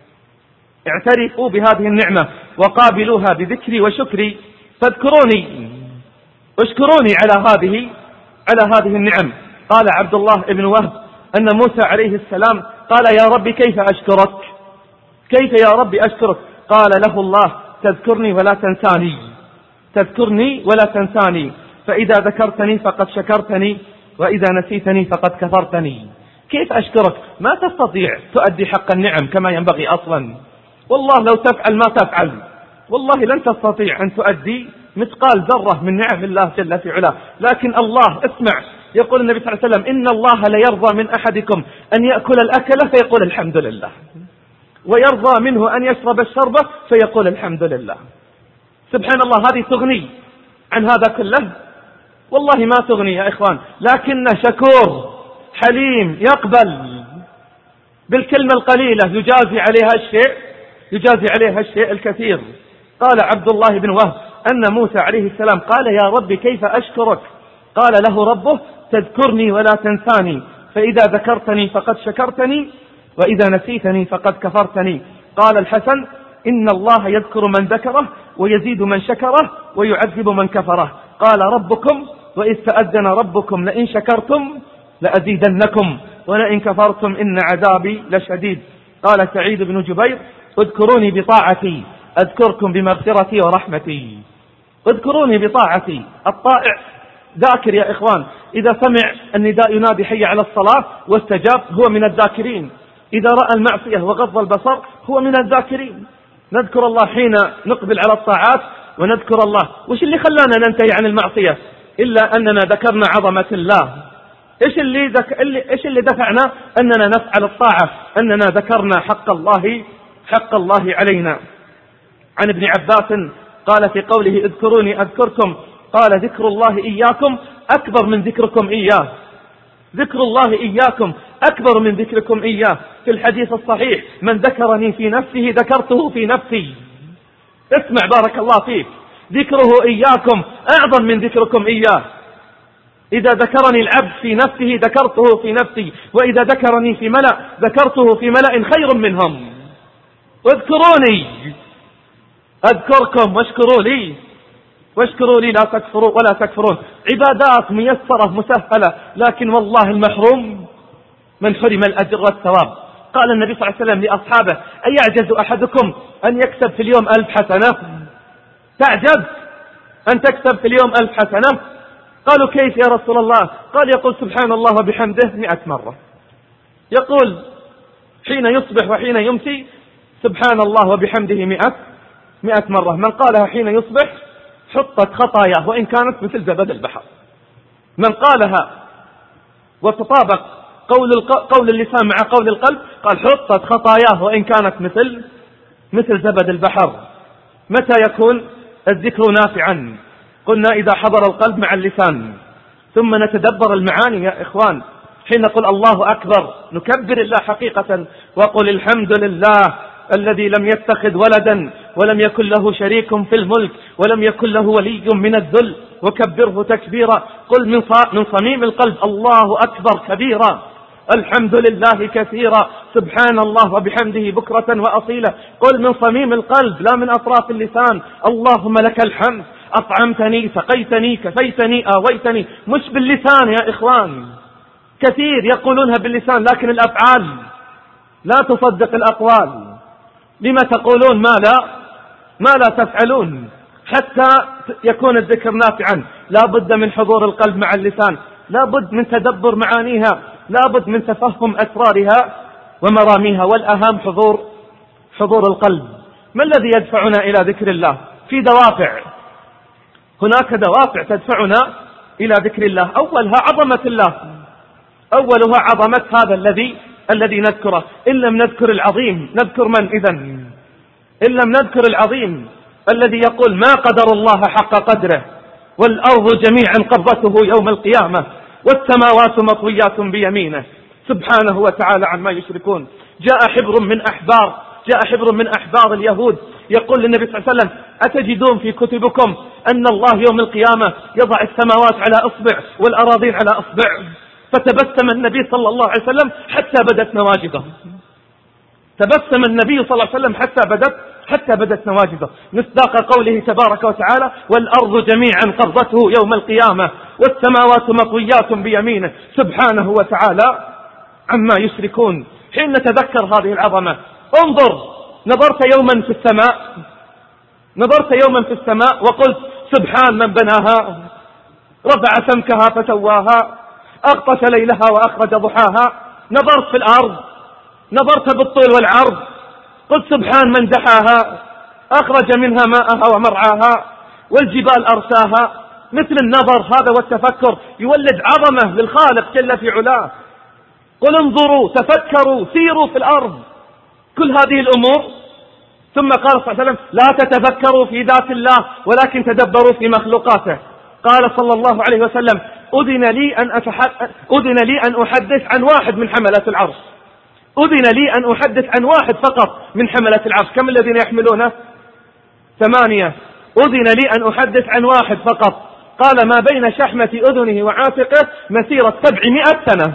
اعترفوا بهذه النعمة وقابلوها بذكري وشكري فاذكروني اشكروني على هذه على هذه النعم. قال عبد الله بن وهب أن موسى عليه السلام قال يا رب كيف أشكرك كيف يا رب أشكرك؟ قال له الله تذكرني ولا تنساني تذكرني ولا تنساني فإذا ذكرتني فقد شكرتني وإذا نسيتني فقد كفرتني. كيف أشكرك؟ ما تستطيع تؤدي حق النعم كما ينبغي أصلا. والله لو تفعل ما تفعل والله لن تستطيع أن تؤدي مثقال ذرة من نعم الله جل في علاه. لكن الله اسمع يقول النبي صلى الله عليه وسلم إن الله ليرضى من أحدكم أن يأكل الأكل فيقول الحمد لله ويرضى منه أن يشرب الشربة فيقول الحمد لله. سبحان الله. هذه تغني عن هذا كله. والله ما تغني يا إخوان، لكن شكور حليم يقبل بالكلمة القليلة يجازي عليها الشيء يجازي عليها الشيء الكثير. قال عبد الله بن وهب أن موسى عليه السلام قال يا رب كيف أشكرك؟ قال له ربه تذكرني ولا تنساني، فإذا ذكرتني فقد شكرتني وإذا نسيتني فقد كفرتني. قال الحسن إن الله يذكر من ذكره ويزيد من شكره ويعذب من كفره. قال ربكم وإذ تأذن ربكم لئن شكرتم لأزيدنكم ولئن كفرتم إن عذابي لشديد. قال سعيد بن جبير اذكروني بطاعتي أذكركم بمغفرتي ورحمتي. اذكروني بطاعتي. الطائع ذاكر يا إخوان، إذا سمع النداء ينادي حي على الصلاة واستجاب هو من الذاكرين، إذا رأى المعصية وغض البصر هو من الذاكرين. نذكر الله حين نقبل على الطاعات ونذكر الله. وش اللي خلانا ننتهي عن المعصية إلا أننا ذكرنا عظمة الله؟ إيش اللي, ذك... إيش اللي دفعنا أننا نفعل الطاعة؟ أننا ذكرنا حق الله حق الله علينا. عن ابن عباس قال في قوله اذكروني أذكركم قال ذكر الله إياكم أكبر من ذكركم إياه. ذكر الله إياكم أكبر من ذكركم إياه. في الحديث الصحيح من ذكرني في نفسه ذكرته في نفسي. اسمع بارك الله فيك، ذكره إياكم أعظم من ذكركم إياه. إذا ذكرني العبد في نفسه ذكرته في نفسي، وإذا ذكرني في ملأ ذكرته في ملأ خير منهم. اذكروني أذكركم واشكروا لي واشكروا لي لا تكفروا ولا تكفرون. عبادات ميسرة مسهلة، لكن والله المحروم من حرم الأجر والثواب. قال النبي صلى الله عليه وسلم لأصحابه أيعجز أحدكم أن يكسب في اليوم ألف حسنة؟ تعجز أن تكسب في اليوم ألف حسنة؟ قالوا كيف يا رسول الله؟ قال يقول سبحان الله وبحمده مئة مرة. يقول حين يصبح وحين يمسي سبحان الله وبحمده مئة مئة مرة. من قالها حين يصبح حطت خطاياه وإن كانت مثل زبد البحر. من قالها وتطابق قول, قول اللسان مع قول القلب قال حطت خطاياه وإن كانت مثل مثل زبد البحر. متى يكون الذكر نافعا؟ قلنا إذا حضر القلب مع اللسان. ثم نتدبر المعاني يا إخوان. حين نقول الله أكبر نكبر الله حقيقة، وقل الحمد لله الذي لم يتخذ ولدا ولم يكن له شريك في الملك ولم يكن له ولي من الذل وكبره تكبيرا. قل من من صميم القلب الله أكبر كبيرا، الحمد لله كثيرا، سبحان الله وبحمده بكرة وأصيلا. قل من صميم القلب لا من أطراف اللسان اللهم لك الحمد أطعمتني سقيتني كفيتني آويتني. مش باللسان يا إخوان، كثير يقولونها باللسان لكن الأفعال لا تصدق الأقوال. لما تقولون ما لا ما لا تفعلون؟ حتى يكون الذكر نافعا لا بد من حضور القلب مع اللسان، لا بد من تدبر معانيها، لا بد من تفهم أسرارها ومراميها، والأهم حضور حضور القلب. ما الذي يدفعنا إلى ذكر الله؟ في دوافع، هناك دوافع تدفعنا إلى ذكر الله. أولها عظمة الله، أولها عظمة هذا الذي الذي نذكره. إن لم نذكر العظيم نذكر من إذن؟ إن لم نذكر العظيم الذي يقول ما قدر الله حق قدره والأرض جميعا قبضته يوم القيامة والسماوات مطويات بيمينه سبحانه وتعالى عما يشركون. جاء حبر من أحبار جاء حبر من أحبار اليهود يقول للنبي صلى الله عليه وسلم أتجدون في كتبكم أن الله يوم القيامة يضع السماوات على أصبع والأراضين على أصبع؟ فتبسم النبي صلى الله عليه وسلم حتى بدت نواجذه. تبسم النبي صلى الله عليه وسلم حتى بدت حتى بدت نواجذه، مصداق قوله تبارك وتعالى والأرض جميعا قبضته يوم القيامة والسماوات مطويات بيمينه سبحانه وتعالى عما يشركون. حين نتذكر هذه العظمة انظر، نظرت يوما في السماء نظرت يوما في السماء وقلت سبحان من بناها، رفع سمكها فسواها، أغطش ليلها وأخرج ضحاها. نظرت في الأرض نظرت بالطول والعرض قلت سبحان من دحاها، أخرج منها ماءها ومرعاها، والجبال أرساها. مثل النظر هذا والتفكر يولد عظمة للخالق جل في علاه. قل انظروا تفكروا سيروا في الأرض، كل هذه الأمور. ثم قال صلى الله عليه وسلم لا تتفكروا في ذات الله ولكن تدبروا في مخلوقاته. قال صلى الله عليه وسلم: أذن لي أن أتحدث أذن لي أن أحدث عن واحد من حملة العرش، أذن لي أن أحدث عن واحد فقط من حملة العرش. كم الذين يحملونه؟ ثمانية. أذن لي أن أحدث عن واحد فقط. قال: ما بين شحمة أذنه وعاتقه مسيرة سبعمائة سنة.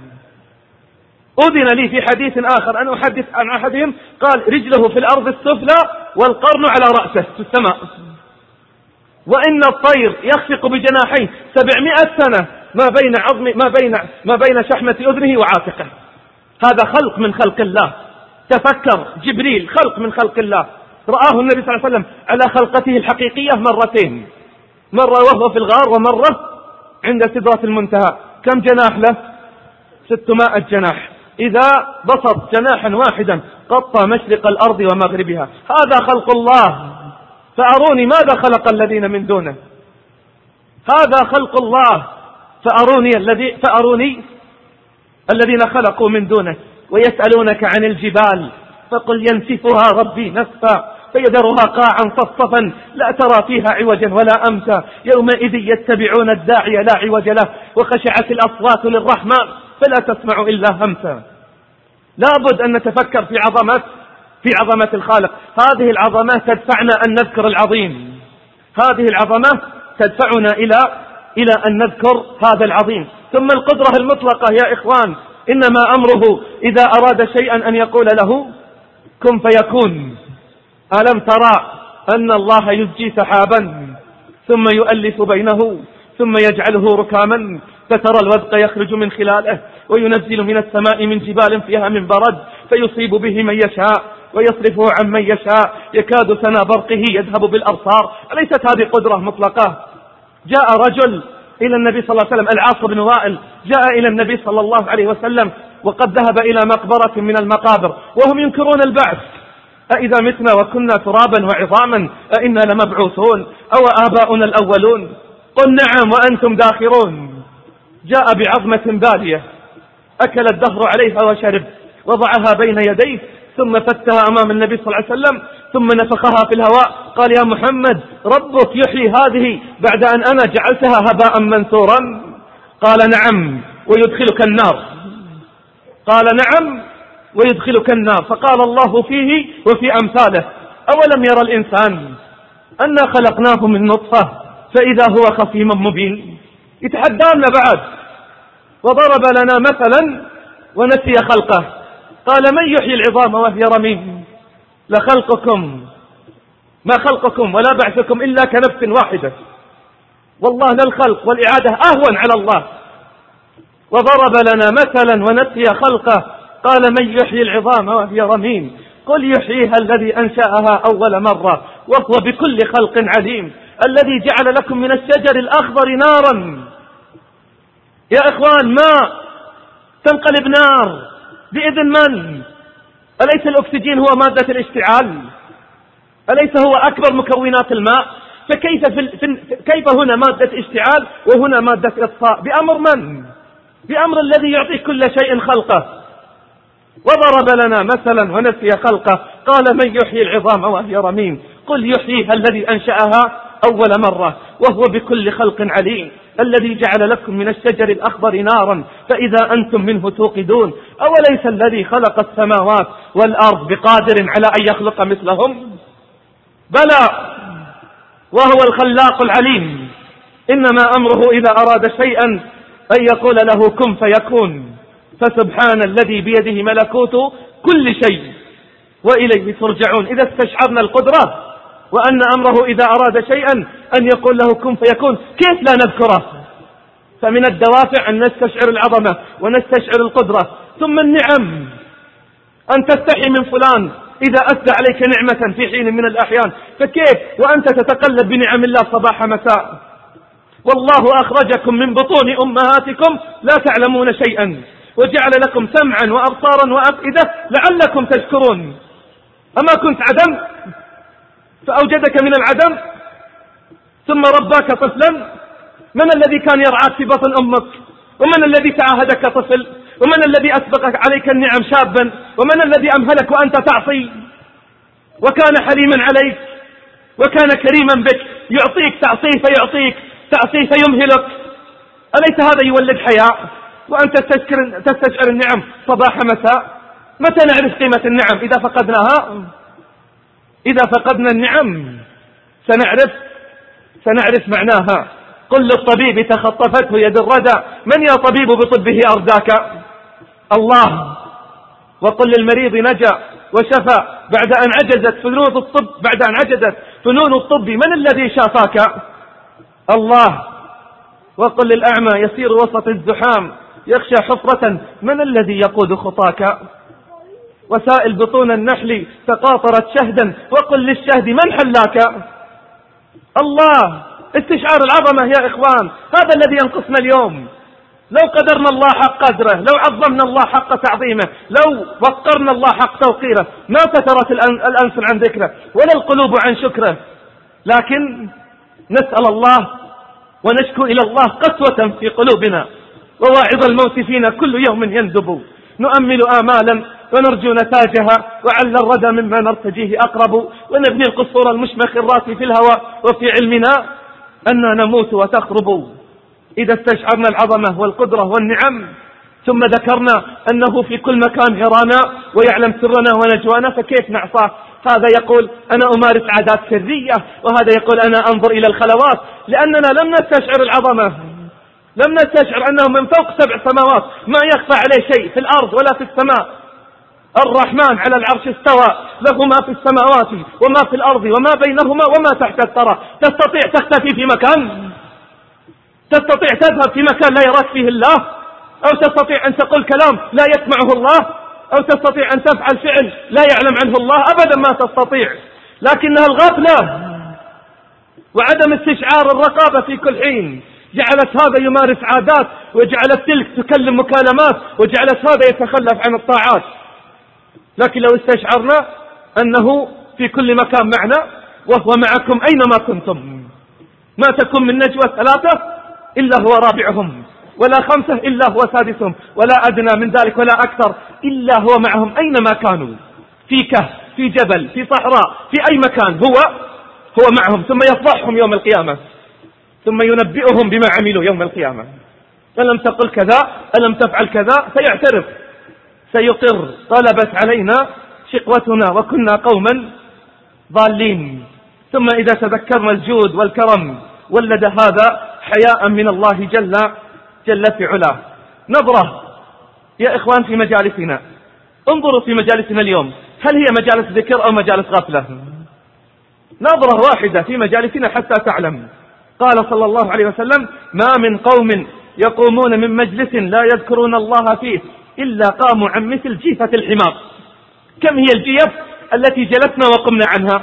أذن لي في حديث آخر أن أحدث عن أحدهم، قال: رجله في الأرض السفلى والقرن على رأسه في السماء. وإن الطير يخفق بجناحيه سبعمائة سنة ما بين عظم ما بين ما بين شحمة أذنه وعاتقه. هذا خلق من خلق الله. تفكر، جبريل خلق من خلق الله، رآه النبي صلى الله عليه وسلم على خلقته الحقيقية مرتين، مرة وهو في الغار ومرة عند سدرة المنتهى. كم جناح له؟ ستمائة جناح. إذا بسط جناحا واحدا غطى مشرق الأرض ومغربها. هذا خلق الله. فأروني ماذا خلق الذين من دونه. هذا خلق الله. فأروني الذي فأروني الذين خلقوا من دونه. ويسألونك عن الجبال فقل ينسفها ربي نسفا فيذرها قاعا صفصفا لا ترى فيها عوجا ولا أمتا يومئذ يتبعون الداعي لا عوج له وخشعت الأصوات للرحمن فلا تسمع إلا همسا. لابد أن نتفكر في عظمة في عظمة الخالق. هذه العظمات تدفعنا أن نذكر العظيم. هذه العظمة تدفعنا إلى إلى أن نذكر هذا العظيم. ثم القدرة المطلقة يا إخوان، إنما أمره إذا أراد شيئا أن يقول له كن فيكون. ألم ترى أن الله يزجي سحابا ثم يؤلف بينه ثم يجعله ركاما فترى الودق يخرج من خلاله وينزل من السماء من جبال فيها من برد فيصيب به من يشاء ويصرفه عن من يشاء يكاد سنا برقه يذهب بالأبصار. أليست هذه قدرة مطلقة؟ جاء رجل إلى النبي صلى الله عليه وسلم، العاص بن وائل، جاء إلى النبي صلى الله عليه وسلم وقد ذهب إلى مقبرة من المقابر وهم ينكرون البعث. أإذا متنا وكنا ترابا وعظاما أإنا لمبعوثون أو آباؤنا الأولون؟ قل نعم وأنتم داخرون. جاء بعظمة بالية أكل الدهر عليها وشرب، وضعها بين يديه ثم فتها أمام النبي صلى الله عليه وسلم ثم نفخها في الهواء. قال: يا محمد ربك يحيي هذه بعد أن أنا جعلتها هباء منثورا؟ قال: نعم ويدخلك النار. قال: نعم ويدخلك النار. فقال الله فيه وفي أمثاله: أولم يرى الإنسان أنا خلقناه من نطفة فإذا هو خصيم مبين. يتحدانا بعد. وضرب لنا مثلا ونسي خلقه. قال: من يحيي العظام وهي رميم؟ لخلقكم ما خلقكم ولا بعثكم إلا كنفس واحدة. والله للخلق والإعادة أهون على الله. وضرب لنا مثلا ونسي خلقه. قال: من يحيي العظام وهي رميم؟ قل يحييها الذي أنشأها أول مرة وهو بكل خلق عليم الذي جعل لكم من الشجر الأخضر نارا. يا إخوان، ما تنقلب نار بإذن من؟ أليس الأكسجين هو مادة الاشتعال؟ أليس هو أكبر مكونات الماء؟ فكيف في في كيف هنا مادة اشتعال وهنا مادة إطفاء؟ بأمر من؟ بأمر الذي يعطي كل شيء خلقه. وضرب لنا مثلا ونسي خلقه. قال: من يحيي العظام وهي رميم؟ قل يحييها الذي أنشأها أول مرة وهو بكل خلق عليم الذي جعل لكم من الشجر الأخضر نارا فإذا أنتم منه توقدون. أوليس الذي خلق السماوات والأرض بقادر على أن يخلق مثلهم؟ بلى وهو الخلاق العليم. إنما أمره إذا أراد شيئا أن يقول له كن فيكون. فسبحان الذي بيده ملكوت كل شيء وإليه ترجعون. إذا استشعرنا القدرة وأن أمره إذا أراد شيئا أن يقول له كن فيكون، كيف لا نذكره؟ فمن الدوافع أن نستشعر العظمة ونستشعر القدرة. ثم النعم، أن تستحي من فلان إذا أسدى عليك نعمة في حين من الأحيان، فكيف وأنت تتقلب بنعم الله صباح مساء؟ والله أخرجكم من بطون أمهاتكم لا تعلمون شيئا وجعل لكم سمعا وأبصارا وأفئدة لعلكم تشكرون. أما كنت عدم فأوجدك من العدم ثم رباك طفلا؟ من الذي كان يرعاك في بطن أمك؟ ومن الذي تعاهدك طفل؟ ومن الذي أسبقك عليك النعم شابا؟ ومن الذي أمهلك وأنت تعصي؟ وكان حليما عليك وكان كريما بك، يعطيك تعصيه فيعطيك، تعصيه فيمهلك، أليس هذا يولد حياء؟ وأنت تستشعر النعم صباح مساء. متى نعرف قيمة النعم؟ إذا فقدناها، إذا فقدنا النعم سنعرف سنعرف معناها. قل للطبيب تخطفته يد الردى، من يا طبيب بطبه أرداك؟ الله. وقل للمريض نجا وشفى بعد أن عجزت فنون الطب بعد أن عجزت فنون الطب، من الذي شافاك؟ الله. وقل للأعمى يسير وسط الزحام يخشى حفرة، من الذي يقود خطاك؟ وسائل بطون النحل تقاطرت شهدا، وقل للشهد من حلاك؟ الله. استشعار العظمة يا إخوان، هذا الذي ينقصنا اليوم. لو قدرنا الله حق قدره، لو عظمنا الله حق تعظيمه، لو وقرنا الله حق توقيره، ما فترت الأنف عن ذكره ولا القلوب عن شكره. لكن نسأل الله ونشكو إلى الله قسوة في قلوبنا، وواعظ الموت فينا كل يوم يندب. نؤمل آمالا ونرجو نتاجها، وعل الردى مما نرتجيه أقرب. ونبني القصور المشمخرات في الهوى، وفي علمنا أننا نموت وتخرب. إذا استشعرنا العظمة والقدرة والنعم، ثم ذكرنا أنه في كل مكان يرانا ويعلم سرنا ونجوانا، فكيف نعصاه؟ هذا يقول أنا أمارس عادات سرية، وهذا يقول أنا أنظر إلى الخلوات، لأننا لم نستشعر العظمة، لم نستشعر أنه من فوق سبع سماوات ما يخفى عليه شيء في الأرض ولا في السماء. الرحمن على العرش استوى، له ما في السماوات وما في الأرض وما بينهما وما تحت الثرى. تستطيع تختفي في مكان؟ تستطيع تذهب في مكان لا يراك فيه الله؟ أو تستطيع أن تقول كلام لا يسمعه الله؟ أو تستطيع أن تفعل فعل لا يعلم عنه الله؟ أبدا ما تستطيع. لكنها الغفلة وعدم استشعار الرقابة في كل حين جعلت هذا يمارس عادات، وجعلت تلك تكلم مكالمات، وجعلت هذا يتخلف عن الطاعات. لكن لو استشعرنا أنه في كل مكان معنا، وهو معكم أينما كنتم، ما تكون من نجوى ثلاثة إلا هو رابعهم، ولا خمسة إلا هو سادسهم، ولا أدنى من ذلك ولا أكثر إلا هو معهم أينما كانوا، في كهف، في جبل، في صحراء، في أي مكان هو هو معهم، ثم يفضحهم يوم القيامة، ثم ينبئهم بما عملوا يوم القيامة. ألم تقل كذا، ألم تفعل كذا، سيعترف، سيقر. طلبت علينا شقوتنا وكنا قوما ضالين. ثم إذا تذكرنا الجود والكرم ولد هذا حياء من الله جل جل في علاه. نظرة يا إخوان في مجالسنا، انظروا في مجالسنا اليوم، هل هي مجالس ذكر أو مجالس غفلة؟ نظرة واحدة في مجالسنا حتى تعلم. قال صلى الله عليه وسلم: ما من قوم يقومون من مجلس لا يذكرون الله فيه إلا قاموا عن مثل جيفة الحمار. كم هي الجيف التي جلسنا وقمنا عنها؟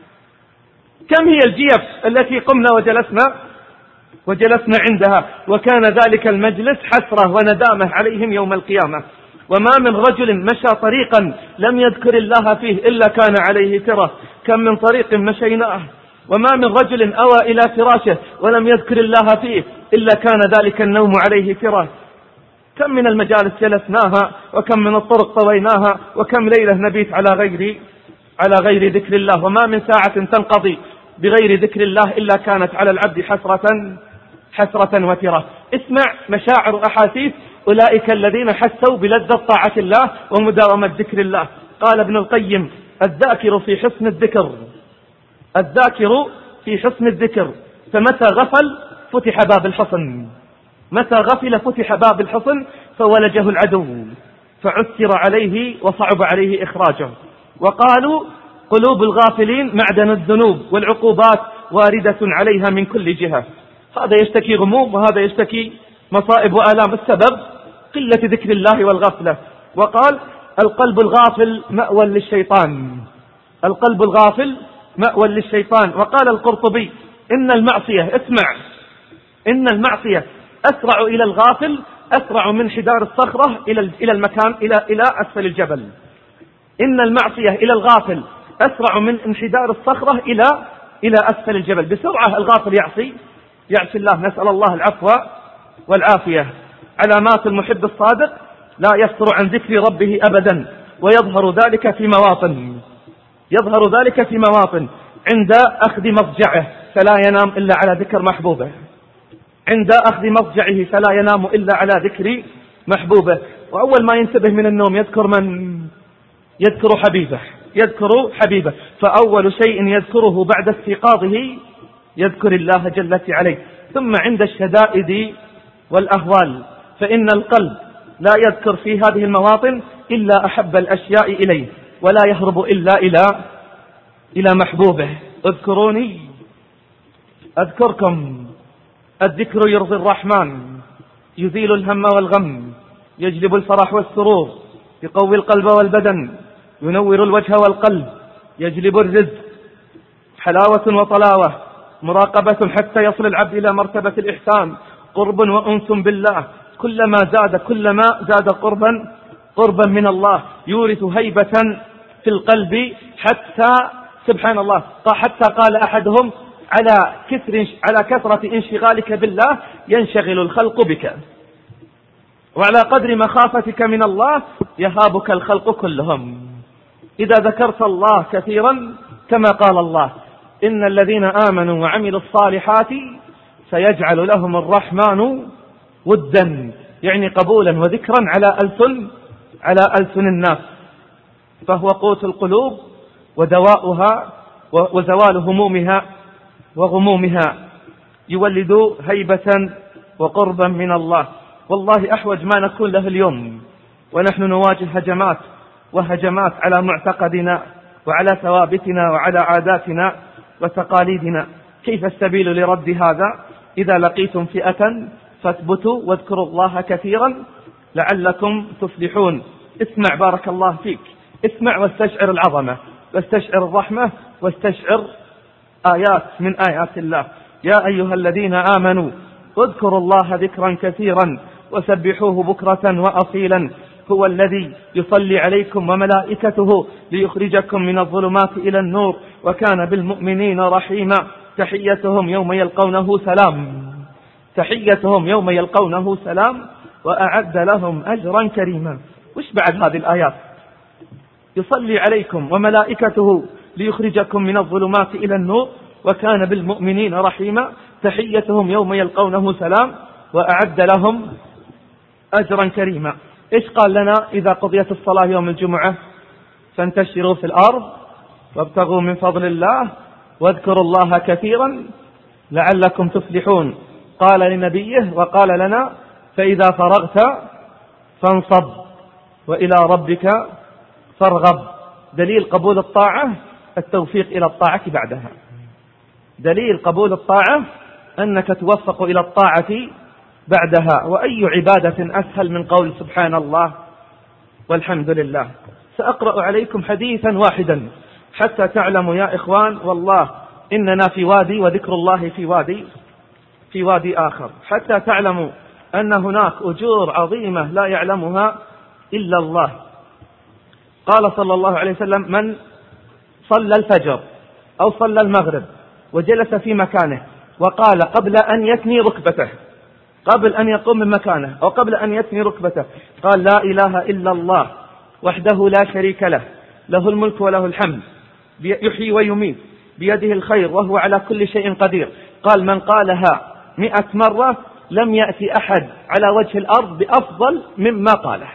كم هي الجيف التي قمنا وجلسنا وجلسنا عندها؟ وكان ذلك المجلس حسرة وندامة عليهم يوم القيامة. وما من رجل مشى طريقا لم يذكر الله فيه إلا كان عليه ترة. كم من طريق مشيناه، وما من رجل أوى إلى فراشه ولم يذكر الله فيه إلا كان ذلك النوم عليه ترة. كم من المجالس جلسناها، وكم من الطرق طويناها، وكم ليلة نبيت على غير على غير ذكر الله. وما من ساعة تنقضي بغير ذكر الله إلا كانت على العبد حسرة حسرة وترة. اسمع مشاعر وأحاسيس أولئك الذين حسوا بلذة طاعة الله ومداومة ذكر الله. قال ابن القيم: الذاكر في حسن الذكر الذاكر في حسن الذكر فمتى غفل فتح باب الحصن متى غفل فتح باب الحصن فولجه العدو فعسر عليه وصعب عليه إخراجه. وقالوا: قلوب الغافلين معدن الذنوب والعقوبات واردة عليها من كل جهة. هذا يشتكي غموم وهذا يشتكي مصائب وآلام، السبب قلة ذكر الله والغفلة. وقال: القلب الغافل مأوى للشيطان القلب الغافل مأوى للشيطان. وقال القرطبي: إن المعصية اسمع إن المعصية أسرع إلى الغافل أسرع من حدار الصخرة إلى إلى المكان إلى إلى أسفل الجبل. إن المعصية إلى الغافل أسرع من انحدار الصخرة إلى إلى أسفل الجبل. بسرعة الغافل يعصي يعصي الله، نسأل الله العفو والعافية. علامات المحب الصادق: لا يفتر عن ذكر ربه أبدا، ويظهر ذلك في مواطن يظهر ذلك في مواطن عند أخذ مضجعه، فلا ينام إلا على ذكر محبوبه. عند أخذ مضجعه فلا ينام إلا على ذكر محبوبه. وأول ما ينتبه من النوم يذكر من؟ يذكر حبيبه، يذكر حبيبه. فأول شيء يذكره بعد استيقاظه يذكر الله جل عليه. ثم عند الشدائد والأهوال فإن القلب لا يذكر في هذه المواطن إلا أحب الأشياء إليه، ولا يهرب إلا إلى إلى محبوبه. اذكروني أذكركم. الذكر يرضي الرحمن، يزيل الهم والغم، يجلب الفرح والسرور، يقوي القلب والبدن، ينور الوجه والقلب، يجلب الرزق، حلاوة وطلاوة، مراقبة حتى يصل العبد إلى مرتبة الإحسان، قرب وأنس بالله، كلما زاد كلما زاد قربا قربا من الله، يورث هيبة في القلب حتى سبحان الله حتى قال أحدهم على كثر على كثرة انشغالك بالله ينشغل الخلق بك، وعلى قدر مخافتك من الله يهابك الخلق كلهم. إذا ذكرت الله كثيرا كما قال الله إن الذين آمنوا وعملوا الصالحات سيجعل لهم الرحمن ودا، يعني قبولا وذكرا على ألسن على ألسن الناس، فهو قوت القلوب ودواؤها وزوال همومها وغمومها، يولد هيبة وقربا من الله. والله أحوج ما نكون له اليوم ونحن نواجه هجمات وهجمات على معتقدنا وعلى ثوابتنا وعلى عاداتنا وتقاليدنا. كيف السبيل لرد هذا؟ إذا لقيتم فئة فاثبتوا واذكروا الله كثيرا لعلكم تفلحون. اسمع بارك الله فيك، اسمع واستشعر العظمة واستشعر الرحمة واستشعر آيات من آيات الله. يا أيها الذين آمنوا اذكروا الله ذكرا كثيرا وسبحوه بكرة وأصيلا، هو الذي يصلي عليكم وملائكته ليخرجكم من الظلمات إلى النور وكان بالمؤمنين رحيما. تحيتهم يوم يلقونه سلام، تحيتهم يوم يلقونه سلام وأعد لهم أجرا كريما. وش بعد هذه الآيات؟ يصلي عليكم وملائكته ليخرجكم من الظلمات إلى النور وكان بالمؤمنين رحيما. تحيتهم يوم يلقونه سلام وأعد لهم أجرا كريما. إيش قال لنا إذا قضيت الصلاة يوم الجمعة؟ فانتشروا في الأرض وابتغوا من فضل الله واذكروا الله كثيرا لعلكم تفلحون. قال لنبيه وقال لنا فإذا فرغت فانصب وإلى ربك فارغب. دليل قبول الطاعة التوفيق إلى الطاعة بعدها، دليل قبول الطاعة أنك توفق إلى الطاعة بعدها. وأي عبادة أسهل من قول سبحان الله والحمد لله. سأقرأ عليكم حديثا واحدا حتى تعلموا يا إخوان والله إننا في وادي وذكر الله في وادي في وادي آخر، حتى تعلموا أن هناك أجور عظيمة لا يعلمها إلا الله. قال صلى الله عليه وسلم من صلى الفجر أو صلى المغرب وجلس في مكانه وقال قبل أن يثني ركبته، قبل أن يقوم من مكانه أو قبل أن يثني ركبته، قال لا إله إلا الله وحده لا شريك له، له الملك وله الحمد، يحيي ويميت، بيده الخير وهو على كل شيء قدير. قال من قالها مئة مرة لم يأتي أحد على وجه الأرض بأفضل مما قاله.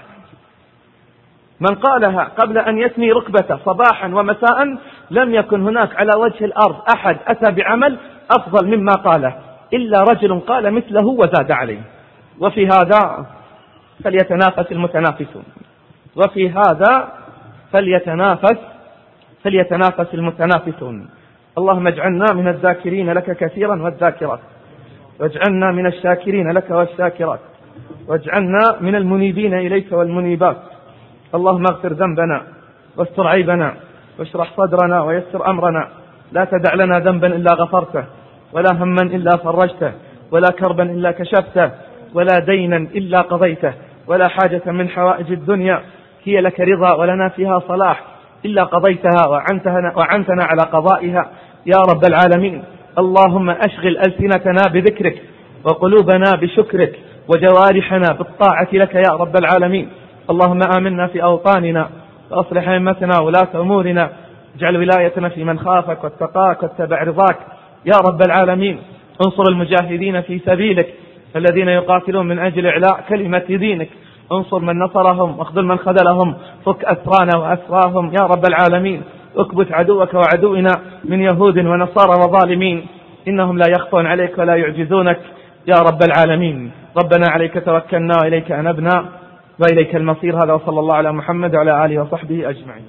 من قالها قبل أن يثني ركبته صباحا ومساء لم يكن هناك على وجه الأرض أحد أتى بعمل أفضل مما قاله إلا رجل قال مثله وزاد عليه. وفي هذا فليتنافس المتنافسون، وفي هذا فليتنافس فليتنافس المتنافسون. اللهم اجعلنا من الذاكرين لك كثيرا والذاكرات، واجعلنا من الشاكرين لك والشاكرات، واجعلنا من المنيبين إليك والمنيبات. اللهم اغفر ذنبنا واستر عيبنا واشرح صدرنا ويسر أمرنا، لا تدع لنا ذنبا إلا غفرته، ولا هما إلا فرجته، ولا كربا إلا كشفته، ولا دينا إلا قضيته، ولا حاجة من حوائج الدنيا هي لك رضا ولنا فيها صلاح إلا قضيتها وعنتنا, وعنتنا على قضائها يا رب العالمين. اللهم أشغل ألسنتنا بذكرك وقلوبنا بشكرك وجوارحنا بالطاعة لك يا رب العالمين. اللهم آمنا في أوطاننا وأصلح أئمتنا ولاة أمورنا، اجعل ولايتنا في من خافك واتقاك واتبع رضاك يا رب العالمين. انصر المجاهدين في سبيلك الذين يقاتلون من أجل إعلاء كلمة دينك. انصر من نصرهم واخذل من خذلهم، فك أسرانا وأسراهم يا رب العالمين. اكبت عدوك وعدونا من يهود ونصارى وظالمين، إنهم لا يخفون عليك ولا يعجزونك يا رب العالمين. ربنا عليك توكلنا وإليك أنبنا وإليك المصير. هذا وصلى الله على محمد وعلى آله وصحبه أجمعين.